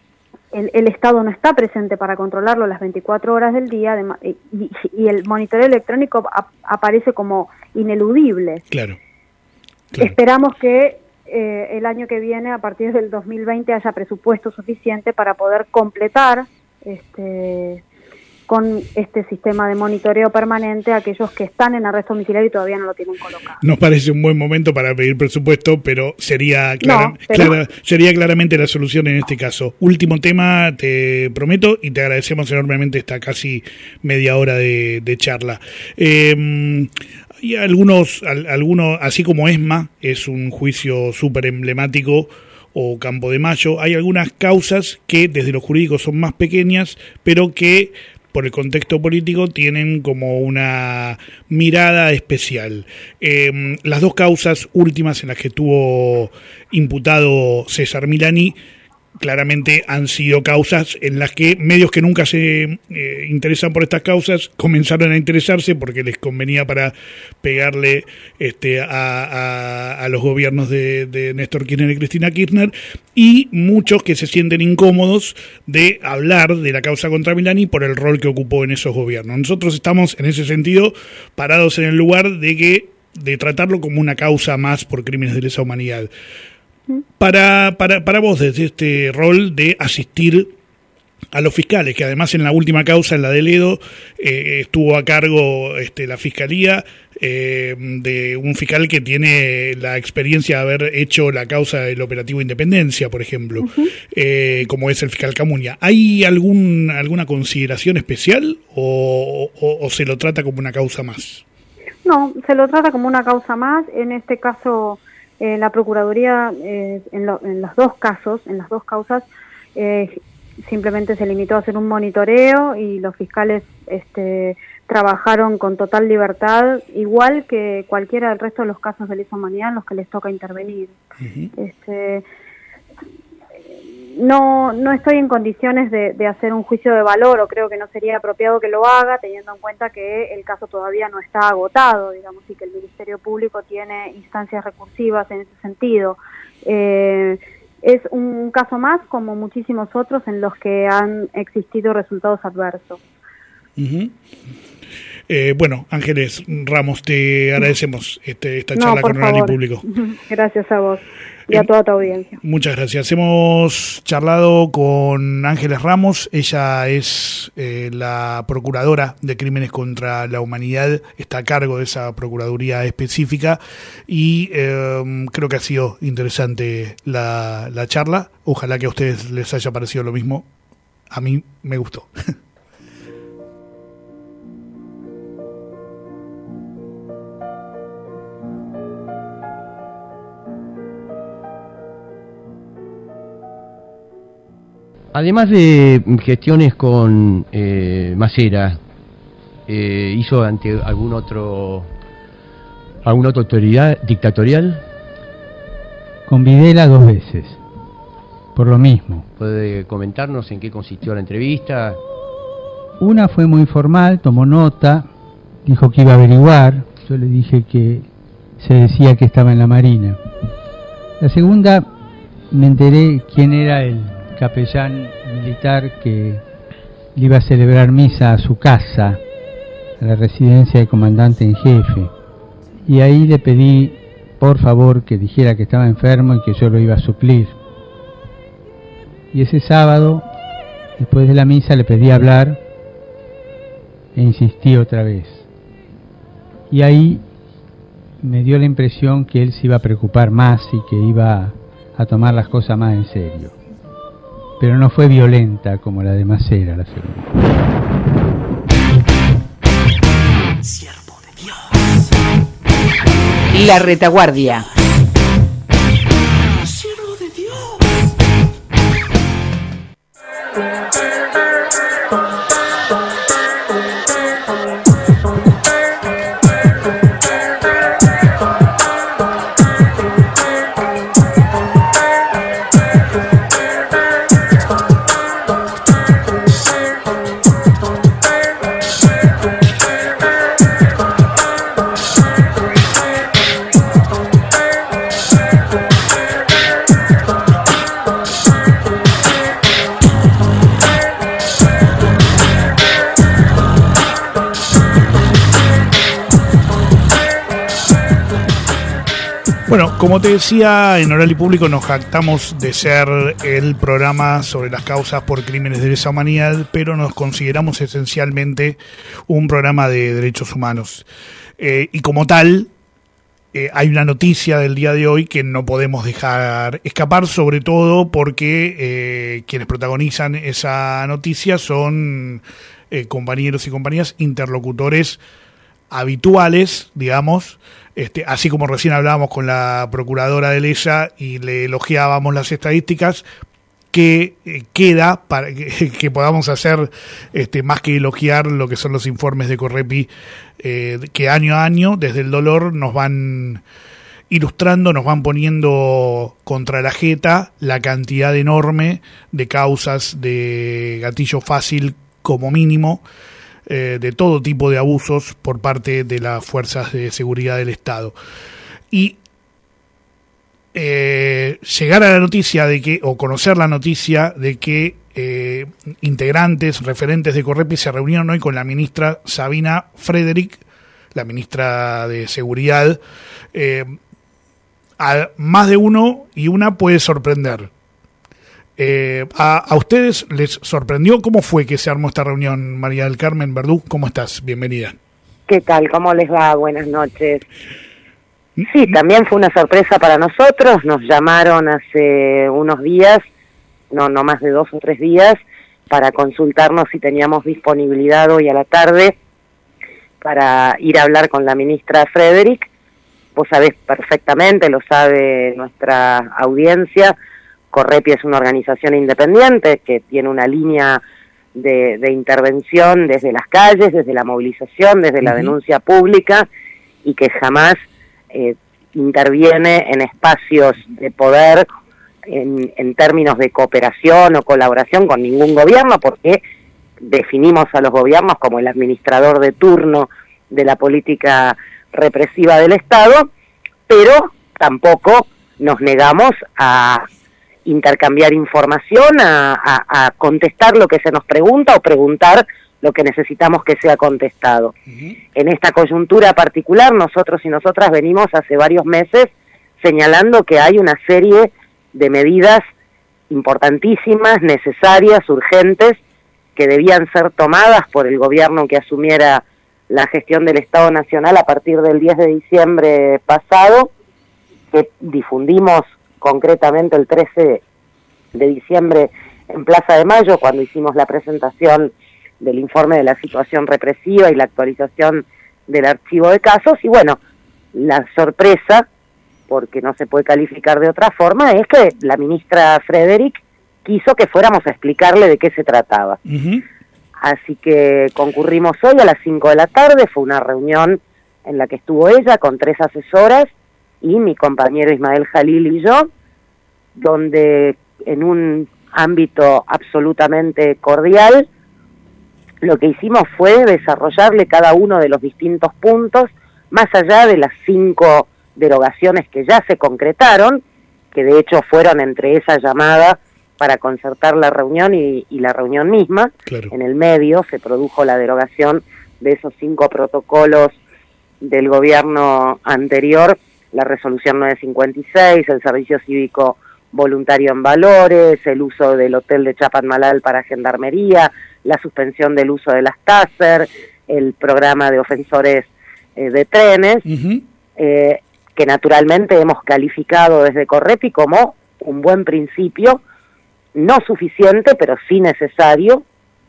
[SPEAKER 5] El, el Estado no está presente para controlarlo las veinticuatro horas del día de, y, y el monitoreo electrónico ap, aparece como ineludible.
[SPEAKER 2] Claro. claro.
[SPEAKER 5] Esperamos que eh, el año que viene, a partir del dos mil veinte, haya presupuesto suficiente para poder completar este con este sistema de monitoreo permanente a aquellos que están en arresto domiciliario y todavía no lo tienen colocado.
[SPEAKER 2] Nos parece un buen momento para pedir presupuesto, pero sería clara,
[SPEAKER 5] no, pero...
[SPEAKER 2] clara, sería claramente la solución en este caso. Último tema, te prometo, y te agradecemos enormemente esta casi media hora de, de charla. Eh, hay algunos, algunos, así como ESMA es un juicio súper emblemático, o Campo de Mayo, hay algunas causas que desde lo jurídico son más pequeñas, pero que por el contexto político tienen como una mirada especial. Eh, las dos causas últimas en las que estuvo imputado César Milani claramente han sido causas en las que medios que nunca se eh, interesan por estas causas comenzaron a interesarse porque les convenía para pegarle este, a, a, a los gobiernos de, de Néstor Kirchner y Cristina Kirchner, y muchos que se sienten incómodos de hablar de la causa contra Milani por el rol que ocupó en esos gobiernos. Nosotros estamos en ese sentido parados en el lugar de que de tratarlo como una causa más por crímenes de lesa humanidad. Para, para, para vos, desde este rol de asistir a los fiscales, que además en la última causa, en la de Ledo, eh, estuvo a cargo este, la fiscalía eh, de un fiscal que tiene la experiencia de haber hecho la causa del operativo Independencia, por ejemplo, uh-huh. eh, como es el fiscal Camuña. ¿Hay algún alguna consideración especial o, o, o se lo trata como una causa más?
[SPEAKER 5] No, se lo trata como una causa más. En este caso, eh, la Procuraduría, eh, en, lo, en los dos casos, en las dos causas, eh, simplemente se limitó a hacer un monitoreo y los fiscales este, trabajaron con total libertad, igual que cualquiera del resto de los casos de lesa humanidad en los que les toca intervenir. Uh-huh. Este, no, no estoy en condiciones de, de hacer un juicio de valor, o creo que no sería apropiado que lo haga, teniendo en cuenta que el caso todavía no está agotado, digamos, y que el Ministerio Público tiene instancias recursivas en ese sentido. Eh, es un caso más, como muchísimos otros, en los que han existido resultados adversos. Uh-huh.
[SPEAKER 2] Eh, bueno, Ángeles Ramos, te agradecemos este, esta charla no, con Oral y Público.
[SPEAKER 5] Gracias a vos y a toda tu audiencia.
[SPEAKER 2] Muchas gracias. Hemos charlado con Ángeles Ramos, ella es eh, la procuradora de Crímenes contra la Humanidad, está a cargo de esa procuraduría específica y eh, creo que ha sido interesante la, la charla. Ojalá que a ustedes les haya parecido lo mismo. A mí me gustó.
[SPEAKER 4] Además de gestiones con eh, Macera, eh, ¿hizo ante algún otro alguna otra autoridad dictatorial?
[SPEAKER 6] Con Videla dos veces, por lo mismo.
[SPEAKER 4] ¿Puede comentarnos en qué consistió la entrevista?
[SPEAKER 6] Una fue muy formal, tomó nota, dijo que iba a averiguar, yo le dije que se decía que estaba en la Marina. La segunda, me enteré quién era el capellán militar que le iba a celebrar misa a su casa, a la residencia del comandante en jefe, y ahí le pedí por favor que dijera que estaba enfermo y que yo lo iba a suplir. Y ese sábado, después de la misa, le pedí hablar e insistí otra vez, y ahí me dio la impresión que él se iba a preocupar más y que iba a tomar las cosas más en serio. Pero no fue violenta como la de Macera, la segunda.
[SPEAKER 7] Siervo de Dios. La retaguardia. Siervo de Dios.
[SPEAKER 2] Bueno, como te decía, en Oral y Público nos jactamos de ser el programa sobre las causas por crímenes de lesa humanidad, pero nos consideramos esencialmente un programa de derechos humanos. Eh, y como tal, eh, hay una noticia del día de hoy que no podemos dejar escapar, sobre todo porque eh, quienes protagonizan esa noticia son eh, compañeros y compañeras, interlocutores habituales, digamos, este, así como recién hablábamos con la procuradora de Lesa y le elogiábamos las estadísticas, que eh, queda para que, que podamos hacer este, más que elogiar lo que son los informes de Correpi, eh, que año a año, desde el dolor, nos van ilustrando, nos van poniendo contra la jeta la cantidad enorme de causas de gatillo fácil como mínimo, Eh, de todo tipo de abusos por parte de las fuerzas de seguridad del Estado. Y eh, llegar a la noticia de que, o conocer la noticia de que eh, integrantes, referentes de Correpi se reunieron hoy con la ministra Sabina Frederick, la ministra de Seguridad, eh, a más de uno y una puede sorprender. Eh, a, a ustedes les sorprendió. ¿Cómo fue que se armó esta reunión? María del Carmen Verdú, ¿cómo estás? Bienvenida.
[SPEAKER 8] ¿Qué tal? ¿Cómo les va? Buenas noches. Sí, también fue una sorpresa para nosotros. Nos llamaron hace unos días, no, no más de dos o tres días, para consultarnos si teníamos disponibilidad hoy a la tarde para ir a hablar con la ministra Frederick. Vos sabés perfectamente, lo sabe nuestra audiencia, Correpi es una organización independiente que tiene una línea de, de intervención desde las calles, desde la movilización, desde uh-huh. la denuncia pública, y que jamás eh, interviene en espacios de poder en, en términos de cooperación o colaboración con ningún gobierno, porque definimos a los gobiernos como el administrador de turno de la política represiva del Estado, pero tampoco nos negamos a intercambiar información, a, a, a contestar lo que se nos pregunta o preguntar lo que necesitamos que sea contestado. Uh-huh. En esta coyuntura particular, nosotros y nosotras venimos hace varios meses señalando que hay una serie de medidas importantísimas, necesarias, urgentes, que debían ser tomadas por el gobierno que asumiera la gestión del Estado Nacional a partir del diez de diciembre pasado, que difundimos concretamente el trece de diciembre en Plaza de Mayo, cuando hicimos la presentación del informe de la situación represiva y la actualización del archivo de casos. Y bueno, la sorpresa, porque no se puede calificar de otra forma, es que la ministra Frederick quiso que fuéramos a explicarle de qué se trataba. Uh-huh. Así que concurrimos hoy a las cinco de la tarde, fue una reunión en la que estuvo ella con tres asesoras y mi compañero Ismael Jalil y yo, donde en un ámbito absolutamente cordial, lo que hicimos fue desarrollarle cada uno de los distintos puntos, más allá de las cinco derogaciones que ya se concretaron, que de hecho fueron entre esa llamada para concertar la reunión y, y la reunión misma. Claro. En el medio se produjo la derogación de esos cinco protocolos del gobierno anterior, la resolución nueve cincuenta y seis, el servicio cívico voluntario en valores, el uso del hotel de Chapadmalal para gendarmería, la suspensión del uso de las TASER, el programa de ofensores eh, de trenes, uh-huh. eh, que naturalmente hemos calificado desde Correpi como un buen principio, no suficiente, pero sí necesario.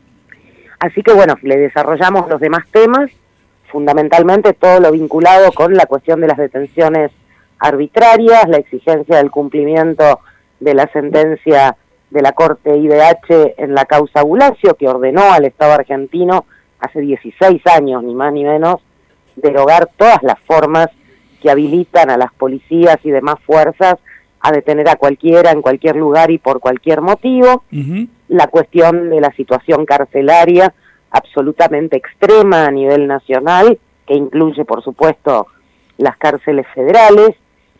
[SPEAKER 8] Así que bueno, le desarrollamos los demás temas, fundamentalmente todo lo vinculado con la cuestión de las detenciones arbitrarias, la exigencia del cumplimiento de la sentencia de la Corte I D H en la causa Bulacio, que ordenó al Estado argentino hace dieciséis años, ni más ni menos, derogar todas las formas que habilitan a las policías y demás fuerzas a detener a cualquiera en cualquier lugar y por cualquier motivo. Uh-huh. La cuestión de la situación carcelaria absolutamente extrema a nivel nacional, que incluye, por supuesto, las cárceles federales,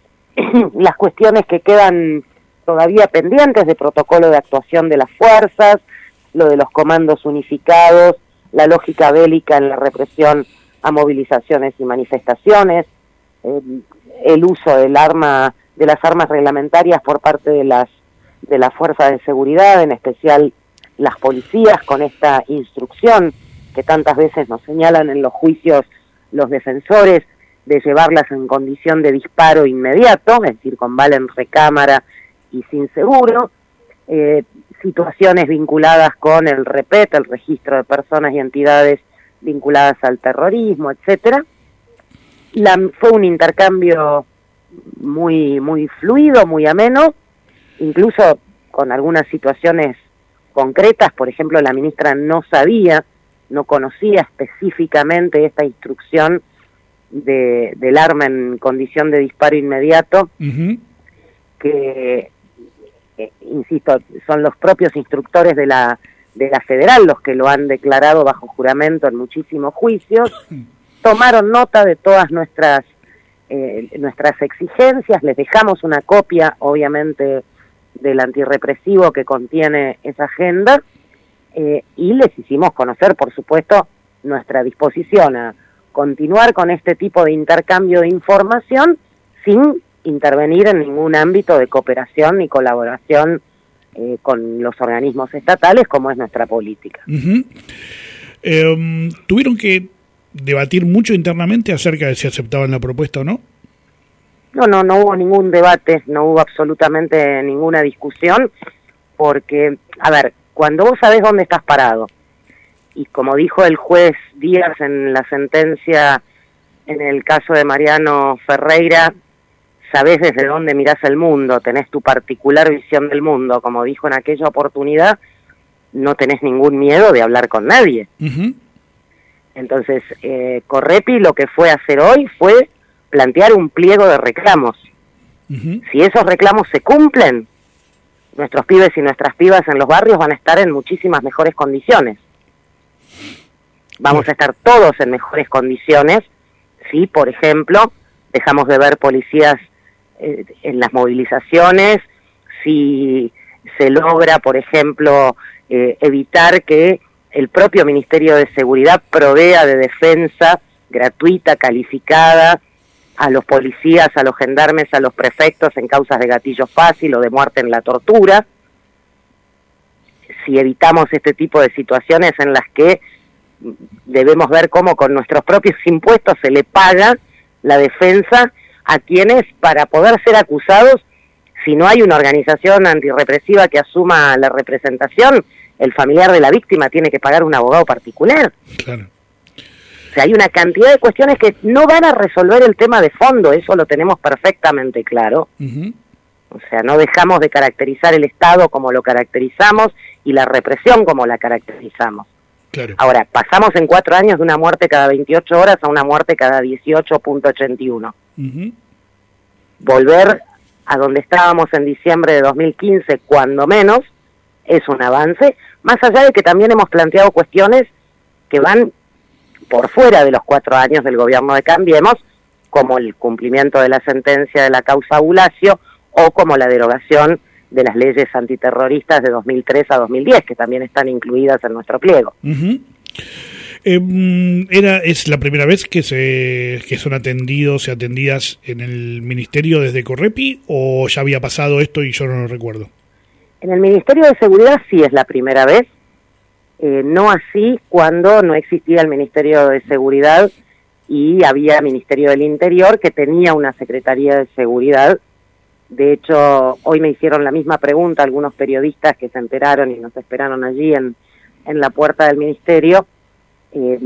[SPEAKER 8] las cuestiones que quedan todavía pendientes de protocolo de actuación de las fuerzas, lo de los comandos unificados, la lógica bélica en la represión a movilizaciones y manifestaciones, eh, el uso del arma, de las armas reglamentarias por parte de las de las fuerzas de seguridad, en especial las policías, con esta instrucción que tantas veces nos señalan en los juicios los defensores, de llevarlas en condición de disparo inmediato, es decir, con bala en recámara y sin seguro, eh, situaciones vinculadas con el REPET, el registro de personas y entidades vinculadas al terrorismo, etcétera. La, fue un intercambio muy muy fluido, muy ameno, incluso con algunas situaciones concretas. Por ejemplo, la ministra no sabía, no conocía específicamente esta instrucción de, del arma en condición de disparo inmediato, uh-huh. que, eh, insisto, son los propios instructores de la, de la federal los que lo han declarado bajo juramento en muchísimos juicios. Tomaron nota de todas nuestras eh, nuestras exigencias, les dejamos una copia, obviamente, del antirrepresivo que contiene esa agenda, eh, y les hicimos conocer, por supuesto, nuestra disposición a continuar con este tipo de intercambio de información sin intervenir en ningún ámbito de cooperación ni colaboración eh, con los organismos estatales, como es nuestra política.
[SPEAKER 2] Uh-huh. Eh, ¿Tuvieron que debatir mucho internamente acerca de si aceptaban la propuesta o no?
[SPEAKER 8] No, no, no hubo ningún debate, no hubo absolutamente ninguna discusión, porque, a ver, cuando vos sabés dónde estás parado, y como dijo el juez Díaz en la sentencia en el caso de Mariano Ferreira, sabés desde dónde mirás el mundo, tenés tu particular visión del mundo, como dijo en aquella oportunidad, no tenés ningún miedo de hablar con nadie. Uh-huh. Entonces, eh, Correpi lo que fue a hacer hoy fue plantear un pliego de reclamos. Uh-huh. Si esos reclamos se cumplen, nuestros pibes y nuestras pibas en los barrios van a estar en muchísimas mejores condiciones. Vamos a estar todos en mejores condiciones si, por ejemplo, dejamos de ver policías eh, en las movilizaciones, si se logra, por ejemplo, eh, evitar que el propio Ministerio de Seguridad provea de defensa gratuita, calificada, a los policías, a los gendarmes, a los prefectos en causas de gatillo fácil o de muerte en la tortura. Si evitamos este tipo de situaciones en las que debemos ver cómo con nuestros propios impuestos se le paga la defensa a quienes, para poder ser acusados, si no hay una organización antirrepresiva que asuma la representación, el familiar de la víctima tiene que pagar un abogado particular.
[SPEAKER 2] Claro.
[SPEAKER 8] O sea, hay una cantidad de cuestiones que no van a resolver el tema de fondo, eso lo tenemos perfectamente claro. Uh-huh. O sea, no dejamos de caracterizar el Estado como lo caracterizamos y la represión como la caracterizamos.
[SPEAKER 2] Claro.
[SPEAKER 8] Ahora, pasamos en cuatro años de una muerte cada veintiocho horas a una muerte cada dieciocho punto ochenta y uno. Uh-huh. Volver a donde estábamos en diciembre de dos mil quince, cuando menos, es un avance, más allá de que también hemos planteado cuestiones que van por fuera de los cuatro años del gobierno de Cambiemos, como el cumplimiento de la sentencia de la causa Bulacio o como la derogación de las leyes antiterroristas de dos mil tres a dos mil diez, que también están incluidas en nuestro pliego.
[SPEAKER 2] Uh-huh. Eh, era ¿Es la primera vez que se que son atendidos y atendidas en el Ministerio desde Correpi o ya había pasado esto y yo no lo recuerdo?
[SPEAKER 8] En el Ministerio de Seguridad sí es la primera vez, eh, no así cuando no existía el Ministerio de Seguridad y había Ministerio del Interior que tenía una Secretaría de Seguridad. De hecho, hoy me hicieron la misma pregunta algunos periodistas que se enteraron y nos esperaron allí en, en la puerta del Ministerio. Eh,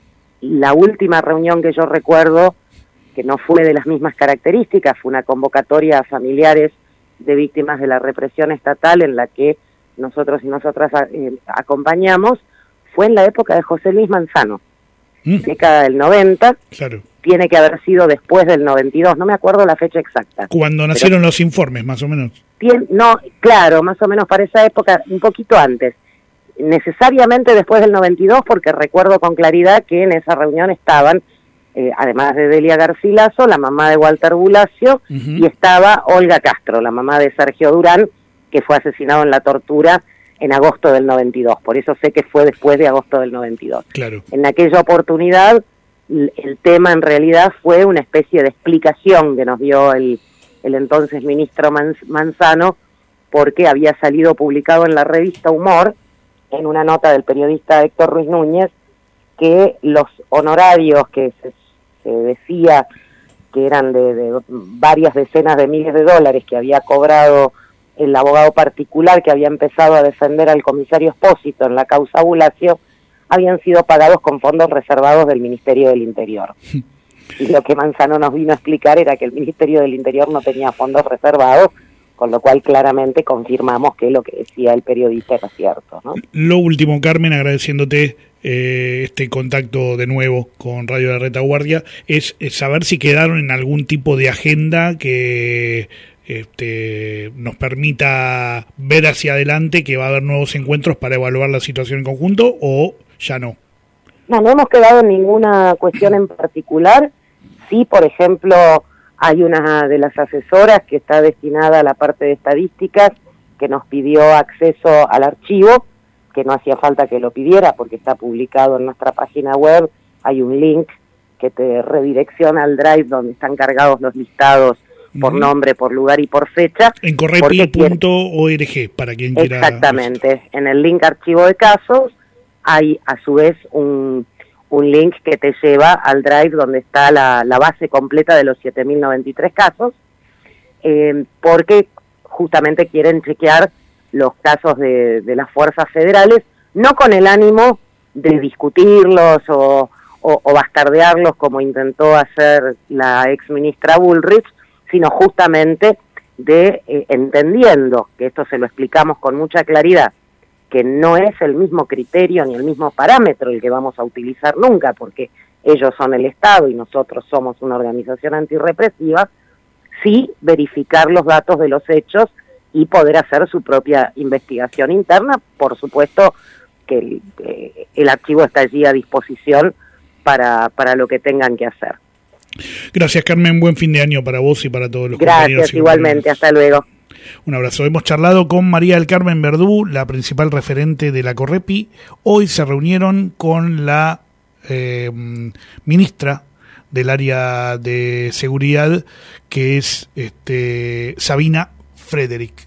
[SPEAKER 8] la última reunión que yo recuerdo, que no fue de las mismas características, fue una convocatoria a familiares de víctimas de la represión estatal en la que nosotros y nosotras eh, acompañamos, fue en la época de José Luis Manzano, mm. década del noventa.
[SPEAKER 2] Claro.
[SPEAKER 8] Tiene que haber sido después del noventa y dos, no me acuerdo la fecha exacta.
[SPEAKER 2] Cuando nacieron pero, los informes, más o menos.
[SPEAKER 8] Tiene, no, claro, más o menos para esa época, un poquito antes. Necesariamente después del noventa y dos, porque recuerdo con claridad que en esa reunión estaban, eh, además de Delia Garcilaso, la mamá de Walter Bulacio, uh-huh. y estaba Olga Castro, la mamá de Sergio Durán, que fue asesinado en la tortura en agosto del noventa y dos. Por eso sé que fue después de agosto del noventa y dos.
[SPEAKER 2] Claro.
[SPEAKER 8] En aquella oportunidad, el tema en realidad fue una especie de explicación que nos dio el, el entonces ministro Manzano, porque había salido publicado en la revista Humor, en una nota del periodista Héctor Ruiz Núñez, que los honorarios que se, se decía que eran de, de varias decenas de miles de dólares que había cobrado el abogado particular que había empezado a defender al comisario Espósito en la causa Bulacio, habían sido pagados con fondos reservados del Ministerio del Interior. Y lo que Manzano nos vino a explicar era que el Ministerio del Interior no tenía fondos reservados, con lo cual claramente confirmamos que lo que decía el periodista era cierto, ¿no?
[SPEAKER 2] Lo último, Carmen, agradeciéndote eh, este contacto de nuevo con Radio La Retaguardia, es, es saber si quedaron en algún tipo de agenda que este, nos permita ver hacia adelante que va a haber nuevos encuentros para evaluar la situación en conjunto, o ya no.
[SPEAKER 8] No, no hemos quedado en ninguna cuestión en particular. Sí, por ejemplo, hay una de las asesoras que está destinada a la parte de estadísticas que nos pidió acceso al archivo, que no hacía falta que lo pidiera porque está publicado en nuestra página web. Hay un link que te redirecciona al Drive donde están cargados los listados por uh-huh. nombre, por lugar y por fecha.
[SPEAKER 2] En correpi punto org, para quien quiera.
[SPEAKER 8] Exactamente. En el link archivo de casos hay a su vez un... un link que te lleva al Drive donde está la, la base completa de los siete mil noventa y tres casos, eh, porque justamente quieren chequear los casos de, de las fuerzas federales, no con el ánimo de discutirlos o, o, o bastardearlos como intentó hacer la ex ministra Bullrich, sino justamente de eh, entendiendo, que esto se lo explicamos con mucha claridad, que no es el mismo criterio ni el mismo parámetro el que vamos a utilizar nunca, porque ellos son el Estado y nosotros somos una organización antirrepresiva, sí verificar los datos de los hechos y poder hacer su propia investigación interna. Por supuesto que el, eh, el archivo está allí a disposición para, para lo que tengan que hacer.
[SPEAKER 2] Gracias, Carmen, buen fin de año para vos y para todos los compañeros.
[SPEAKER 8] Gracias, igualmente, hasta luego.
[SPEAKER 2] Un abrazo. Hemos charlado con María del Carmen Verdú, la principal referente de la Correpi. Hoy se reunieron con la eh, ministra del área de seguridad, que es este, Sabina Frederick.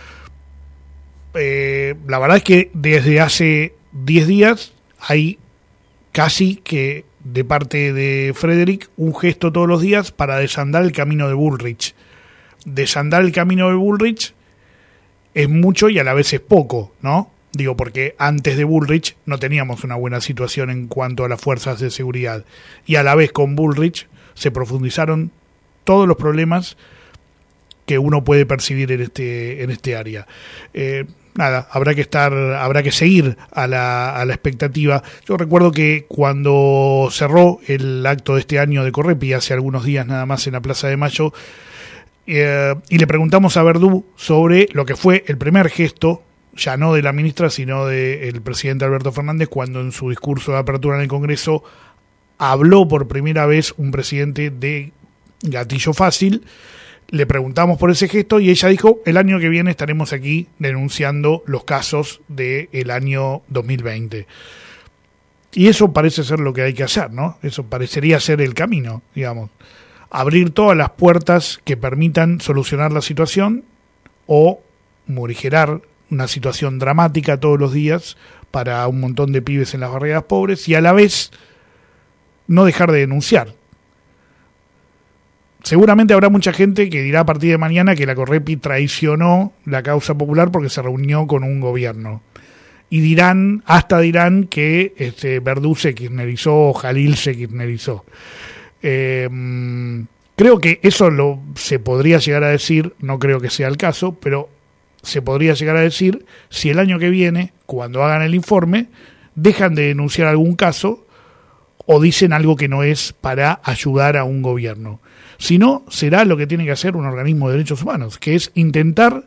[SPEAKER 2] Eh, la verdad es que desde hace diez días hay casi que de parte de Frederick un gesto todos los días para desandar el camino de Bullrich. Desandar el camino de Bullrich es mucho y a la vez es poco, ¿no? Digo, porque antes de Bullrich no teníamos una buena situación en cuanto a las fuerzas de seguridad. Y a la vez con Bullrich se profundizaron todos los problemas que uno puede percibir en este, en este área. Eh, nada, habrá que estar, habrá que seguir a la, a la expectativa. Yo recuerdo que cuando cerró el acto de este año de Correpi, hace algunos días nada más en la Plaza de Mayo, Eh, y le preguntamos a Verdú sobre lo que fue el primer gesto, ya no de la ministra, sino del presidente Alberto Fernández, cuando en su discurso de apertura en el Congreso habló por primera vez un presidente de gatillo fácil. Le preguntamos por ese gesto y ella dijo: el año que viene estaremos aquí denunciando los casos del año dos mil veinte. Y eso parece ser lo que hay que hacer, ¿no? Eso parecería ser el camino, digamos. Abrir todas las puertas que permitan solucionar la situación o morigerar una situación dramática todos los días para un montón de pibes en las barriadas pobres, y a la vez no dejar de denunciar. Seguramente habrá mucha gente que dirá a partir de mañana que la Correpi traicionó la causa popular porque se reunió con un gobierno. Y dirán, hasta dirán que este, Verdú se kirchnerizó o Jalil se kirchnerizó. Eh, creo que eso lo se podría llegar a decir, no creo que sea el caso, pero se podría llegar a decir si el año que viene, cuando hagan el informe, dejan de denunciar algún caso o dicen algo que no es para ayudar a un gobierno. Si no, será lo que tiene que hacer un organismo de derechos humanos, que es intentar...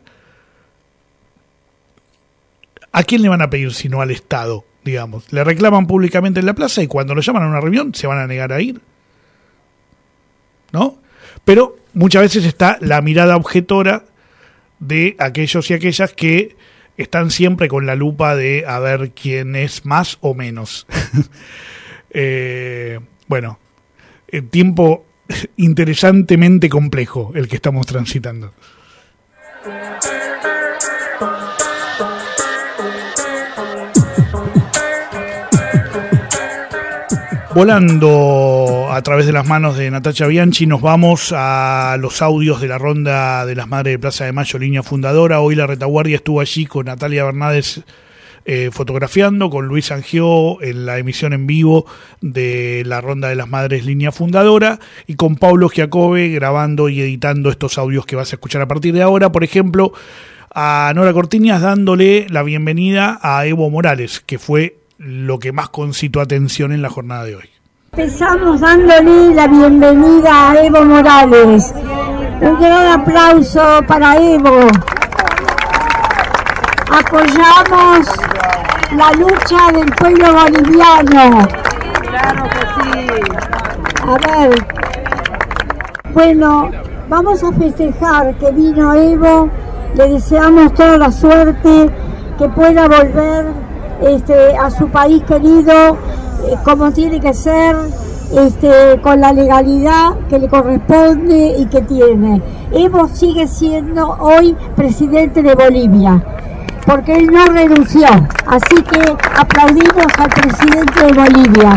[SPEAKER 2] ¿A quién le van a pedir si no al Estado, digamos? Le reclaman públicamente en la plaza y cuando lo llaman a una reunión se van a negar a ir, ¿no? Pero muchas veces está la mirada objetora de aquellos y aquellas que están siempre con la lupa de a ver quién es más o menos. eh, bueno, el tiempo interesantemente complejo el que estamos transitando. Volando a través de las manos de Natacha Bianchi, nos vamos a los audios de la ronda de las Madres de Plaza de Mayo, línea fundadora. Hoy la retaguardia estuvo allí con Natalia Bernades eh, fotografiando, con Luis Angió en la emisión en vivo de la ronda de las Madres, línea fundadora, y con Pablo Giacobbe grabando y editando estos audios que vas a escuchar a partir de ahora. Por ejemplo, a Nora Cortiñas dándole la bienvenida a Evo Morales, que fue lo que más concitó atención en la jornada de hoy.
[SPEAKER 9] Empezamos dándole la bienvenida a Evo Morales. Un gran aplauso para Evo. Apoyamos la lucha del pueblo boliviano.
[SPEAKER 10] Claro que sí.
[SPEAKER 9] A ver, bueno, vamos a festejar que vino Evo. Le deseamos toda la suerte, que pueda volver Este, a su país querido, eh, como tiene que ser, este, con la legalidad que le corresponde y que tiene. Evo sigue siendo hoy presidente de Bolivia, porque él no renunció, así que aplaudimos al presidente de Bolivia.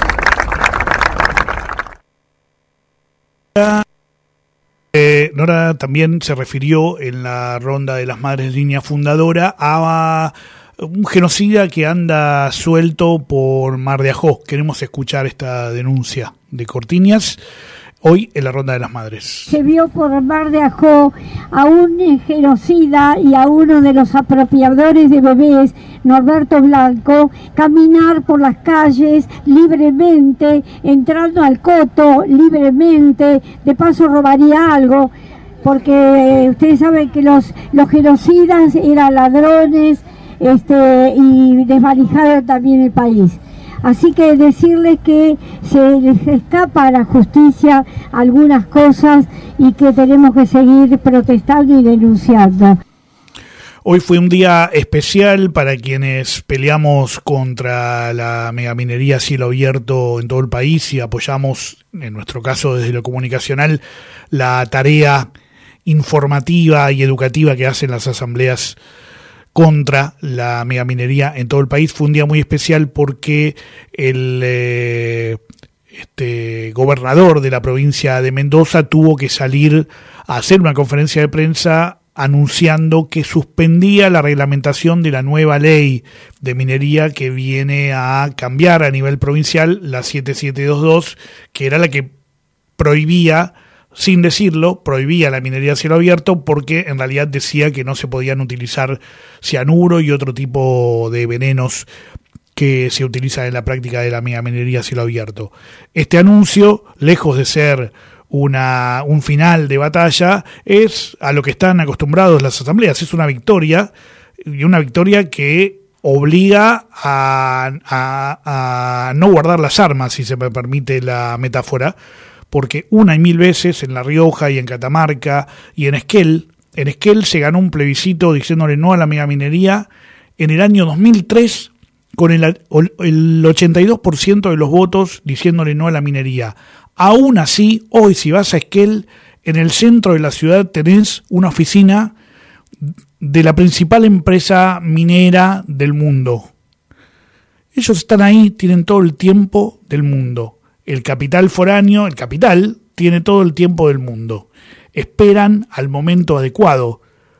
[SPEAKER 2] Eh, Nora también se refirió en la ronda de las Madres, línea fundadora, a un genocida que anda suelto por Mar de Ajó. Queremos escuchar esta denuncia de Cortiñas. hoy en la Ronda de las Madres.
[SPEAKER 9] Se vio por Mar de Ajó a un genocida y a uno de los apropiadores de bebés, Norberto Blanco, caminar por las calles libremente, entrando al coto libremente, de paso robaría algo, porque ustedes saben que los, los genocidas eran ladrones este, y desvalijaron también el país. Así que decirles que se les escapa a la justicia algunas cosas y que tenemos que seguir protestando y denunciando.
[SPEAKER 2] Hoy fue un día especial para quienes peleamos contra la megaminería a cielo abierto en todo el país y apoyamos, en nuestro caso desde lo comunicacional, la tarea informativa y educativa que hacen las asambleas contra la megaminería en todo el país. Fue un día muy especial porque el eh, este, gobernador de la provincia de Mendoza tuvo que salir a hacer una conferencia de prensa anunciando que suspendía la reglamentación de la nueva ley de minería que viene a cambiar a nivel provincial, la siete mil setecientos veintidós, que era la que prohibía, sin decirlo, prohibía la minería a cielo abierto porque en realidad decía que no se podían utilizar cianuro y otro tipo de venenos que se utilizan en la práctica de la megaminería a cielo abierto. Este anuncio, lejos de ser una un final de batalla, es a lo que están acostumbrados las asambleas, es una victoria, y una victoria que obliga a, a, a no guardar las armas, si se me permite la metáfora, porque una y mil veces en La Rioja y en Catamarca y en Esquel, en Esquel se ganó un plebiscito diciéndole no a la megaminería en el año dos mil tres, con el, el ochenta y dos por ciento de los votos diciéndole no a la minería. Aún así, hoy si vas a Esquel, en el centro de la ciudad tenés una oficina de la principal empresa minera del mundo. Ellos están ahí, tienen todo el tiempo del mundo. El capital foráneo, el capital, tiene todo el tiempo del mundo. Esperan al momento adecuado.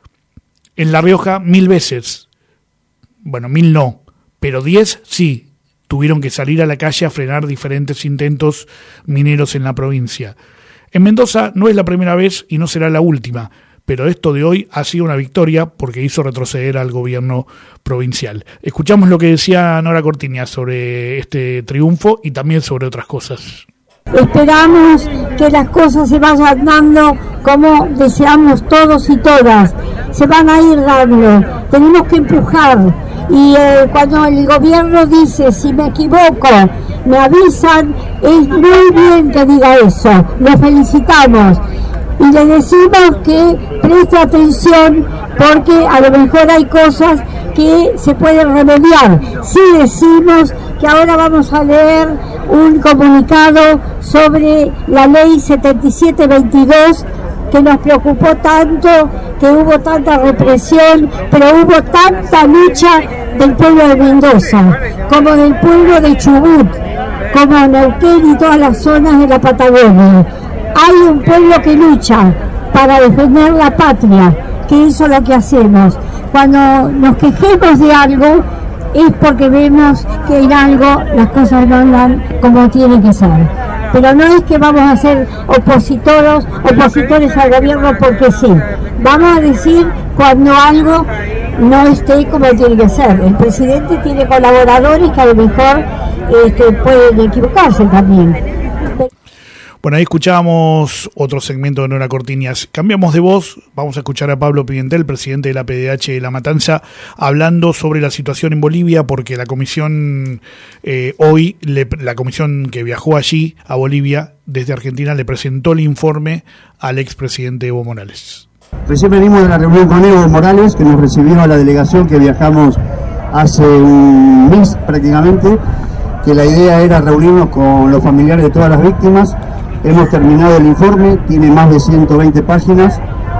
[SPEAKER 2] En La Rioja, mil veces. Bueno, mil no, pero diez sí. Tuvieron que salir a la calle a frenar diferentes intentos mineros en la provincia. En Mendoza no es la primera vez y no será la última, pero esto de hoy ha sido una victoria porque hizo retroceder al gobierno provincial. Escuchamos lo que decía Nora Cortiñas sobre este triunfo y también sobre otras cosas.
[SPEAKER 9] Esperamos que las cosas se vayan dando como deseamos todos y todas. Se van a ir dando. Tenemos que empujar. Y eh, cuando el gobierno dice, si me equivoco, me avisan, es muy bien que diga eso. Lo felicitamos. Y le decimos que preste atención porque a lo mejor hay cosas que se pueden remediar. Sí decimos que ahora vamos a leer un comunicado sobre la ley setenta y siete veintidós que nos preocupó tanto, que hubo tanta represión, pero hubo tanta lucha del pueblo de Mendoza, como del pueblo de Chubut, como Neuquén y todas las zonas de la Patagonia. Hay un pueblo que lucha para defender la patria, que eso es lo que hacemos. Cuando nos quejemos de algo, es porque vemos que en algo las cosas no andan como tienen que ser. Pero no es que vamos a ser opositores, opositores al gobierno porque sí. Vamos a decir cuando algo no esté como tiene que ser. El presidente tiene colaboradores que a lo mejor este, pueden equivocarse también.
[SPEAKER 2] Bueno, ahí escuchábamos otro segmento de Nora Cortiñas. Cambiamos de voz, vamos a escuchar a Pablo Pimentel, presidente de la P D H de La Matanza, hablando sobre la situación en Bolivia, porque la comisión, eh, hoy, le, la comisión que viajó allí, a Bolivia, desde Argentina, le presentó el informe al expresidente Evo Morales.
[SPEAKER 11] Recién venimos de la reunión con Evo Morales, que nos recibió a la delegación que viajamos hace un mes prácticamente, que la idea era reunirnos con los familiares de todas las víctimas. Hemos terminado el informe, tiene más de ciento veinte páginas,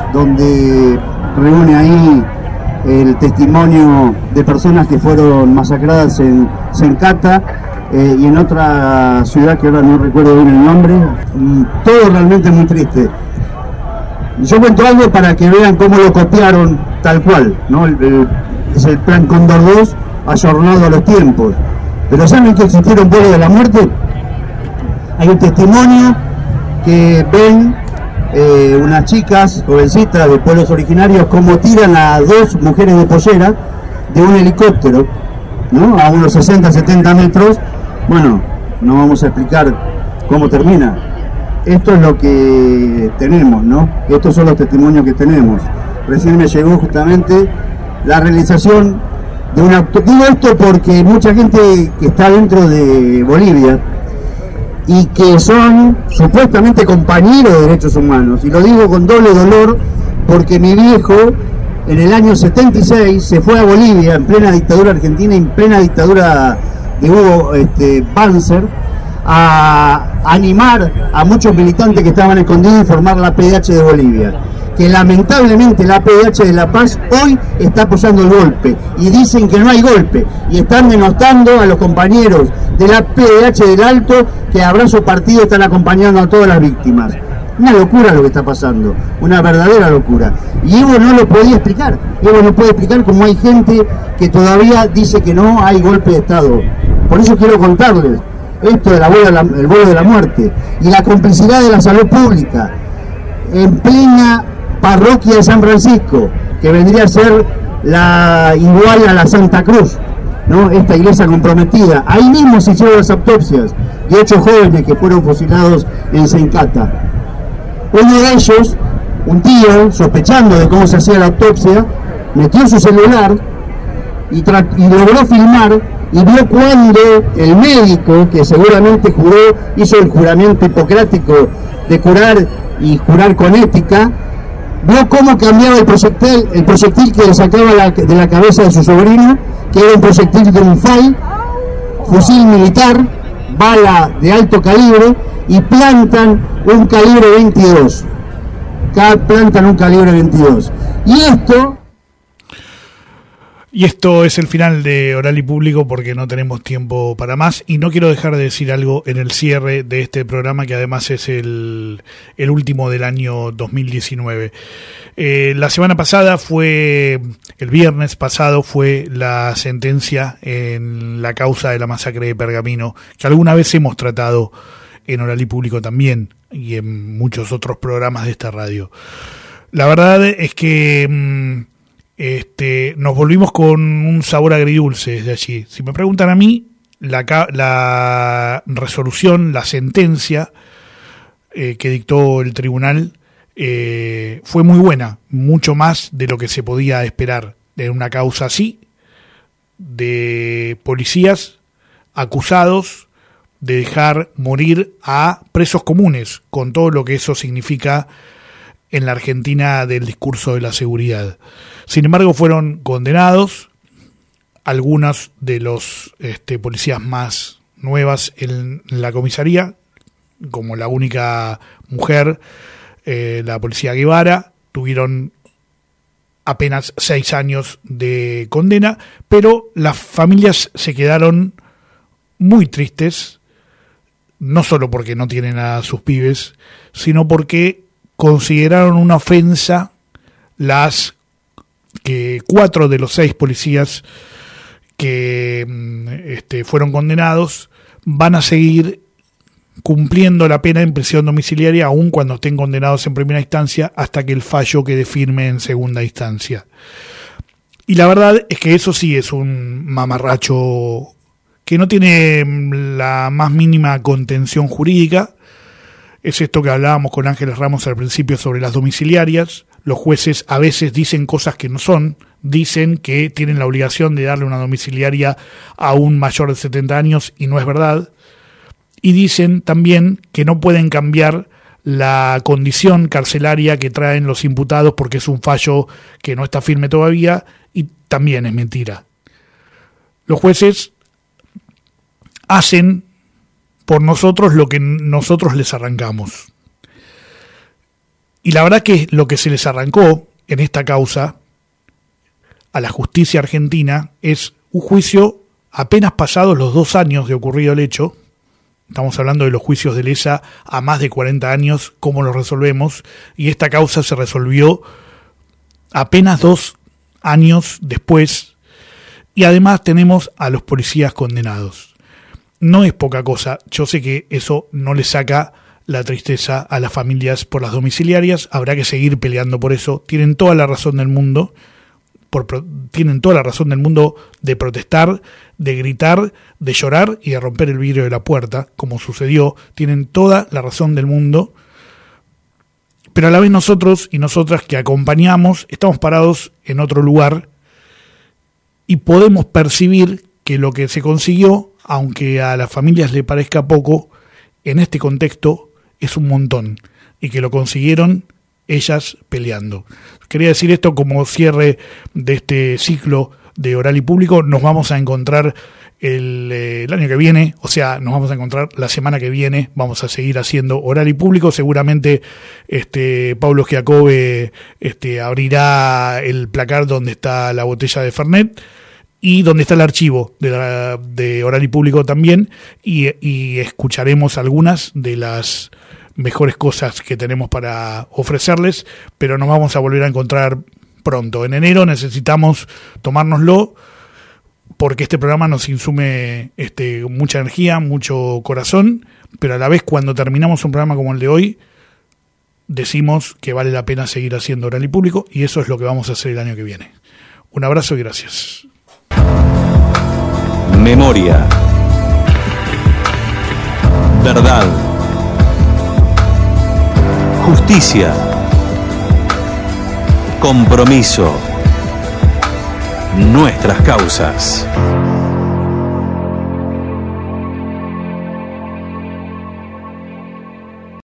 [SPEAKER 11] donde reúne ahí el testimonio de personas que fueron masacradas en Sencata eh, y en otra ciudad que ahora no recuerdo bien el nombre. Todo realmente muy triste. Yo cuento algo para que vean cómo lo copiaron tal cual, ¿no? El, el, es el Plan Cóndor dos ayornado a los tiempos. Pero ¿saben que existieron vuelos de la muerte? Hay un testimonio que ven eh, unas chicas, jovencitas de pueblos originarios, como tiran a dos mujeres de pollera de un helicóptero, ¿no? A unos sesenta, setenta metros. Bueno, no vamos a explicar cómo termina. Esto es lo que tenemos, ¿no? Estos son los testimonios que tenemos. Recién me llegó justamente la realización de una... Digo esto porque mucha gente que está dentro de Bolivia y que son supuestamente compañeros de derechos humanos, y lo digo con doble dolor porque mi viejo en el año setenta y seis se fue a Bolivia en plena dictadura argentina, en plena dictadura de Hugo este, Banzer, a animar a muchos militantes que estaban escondidos y formar la P D H de Bolivia, que lamentablemente la P D H de La Paz hoy está apoyando el golpe y dicen que no hay golpe y están denostando a los compañeros de la P D H del Alto, que a brazo partido están acompañando a todas las víctimas. Una locura lo que está pasando, una verdadera locura. Y Evo no lo podía explicar. Evo no puede explicar cómo hay gente que todavía dice que no hay golpe de Estado. Por eso quiero contarles esto del el vuelo de la muerte y la complicidad de la salud pública en plena parroquia de San Francisco, que vendría a ser la igual a la Santa Cruz, ¿no? Esta iglesia comprometida. Ahí mismo se hicieron las autopsias de ocho jóvenes que fueron fusilados en Sencata. Uno de ellos, un tío, sospechando de cómo se hacía la autopsia, metió su celular y, y logró filmar y vio cuando el médico, que seguramente juró, hizo el juramento hipocrático de curar y jurar con ética, vio cómo cambiaba el proyectil, el proyectil que le sacaba la, de la cabeza de su sobrino, que era un proyectil de un F A I, fusil militar, bala de alto calibre, y plantan un calibre veintidós. Plantan un calibre veintidós. Y esto...
[SPEAKER 2] Y esto es el final de Oral y Público porque no tenemos tiempo para más y no quiero dejar de decir algo en el cierre de este programa que además es el, el último del año dos mil diecinueve. Eh, la semana pasada fue, el viernes pasado fue la sentencia en la causa de la masacre de Pergamino, que alguna vez hemos tratado en Oral y Público también y en muchos otros programas de esta radio. La verdad es que... Mmm, Este, nos volvimos con un sabor agridulce desde allí. Si me preguntan a mí, la, la resolución, la sentencia eh, que dictó el tribunal eh, fue muy buena, mucho más de lo que se podía esperar de una causa así, de policías acusados de dejar morir a presos comunes, con todo lo que eso significa en la Argentina del discurso de la seguridad. Sin embargo, fueron condenados algunos de los este, policías más nuevas en la comisaría, como la única mujer, eh, la policía Guevara, tuvieron apenas seis años de condena, pero las familias se quedaron muy tristes, no solo porque no tienen a sus pibes, sino porque consideraron una ofensa las que cuatro de los seis policías que este, fueron condenados van a seguir cumpliendo la pena en prisión domiciliaria aun cuando estén condenados en primera instancia hasta que el fallo quede firme en segunda instancia. Y la verdad es que eso sí es un mamarracho que no tiene la más mínima contención jurídica. Es esto que hablábamos con Ángeles Ramos al principio sobre las domiciliarias. Los jueces a veces dicen cosas que no son, dicen que tienen la obligación de darle una domiciliaria a un mayor de setenta años y no es verdad. Y dicen también que no pueden cambiar la condición carcelaria que traen los imputados porque es un fallo que no está firme todavía y también es mentira. Los jueces hacen por nosotros lo que nosotros les arrancamos. Y la verdad que lo que se les arrancó en esta causa a la justicia argentina es un juicio apenas pasados los dos años de ocurrido el hecho. Estamos hablando de los juicios de lesa a más de cuarenta años, cómo los resolvemos, y esta causa se resolvió apenas dos años después, y además tenemos a los policías condenados. No es poca cosa, yo sé que eso no le saca la tristeza a las familias por las domiciliarias. Habrá que seguir peleando por eso. Tienen toda la razón del mundo, por, tienen toda la razón del mundo de protestar, de gritar, de llorar y de romper el vidrio de la puerta, como sucedió. Tienen toda la razón del mundo. Pero a la vez nosotros y nosotras que acompañamos estamos parados en otro lugar y podemos percibir que lo que se consiguió, aunque a las familias le parezca poco, en este contexto es un montón, y que lo consiguieron ellas peleando. Quería decir esto como cierre de este ciclo de Oral y Público. Nos vamos a encontrar el, eh, el año que viene, o sea, nos vamos a encontrar la semana que viene. Vamos a seguir haciendo Oral y Público. Seguramente este Pablo Giacobbe este, abrirá el placar donde está la botella de Fernet y donde está el archivo de, la, de Oral y Público también, y, y escucharemos algunas de las mejores cosas que tenemos para ofrecerles, pero nos vamos a volver a encontrar pronto. En enero necesitamos tomárnoslo porque este programa nos insume este, mucha energía, mucho corazón, pero a la vez cuando terminamos un programa como el de hoy, decimos que vale la pena seguir haciendo Oral y Público, y eso es lo que vamos a hacer el año que viene. Un abrazo y gracias.
[SPEAKER 1] Memoria. Verdad. Justicia. Compromiso. Nuestras causas.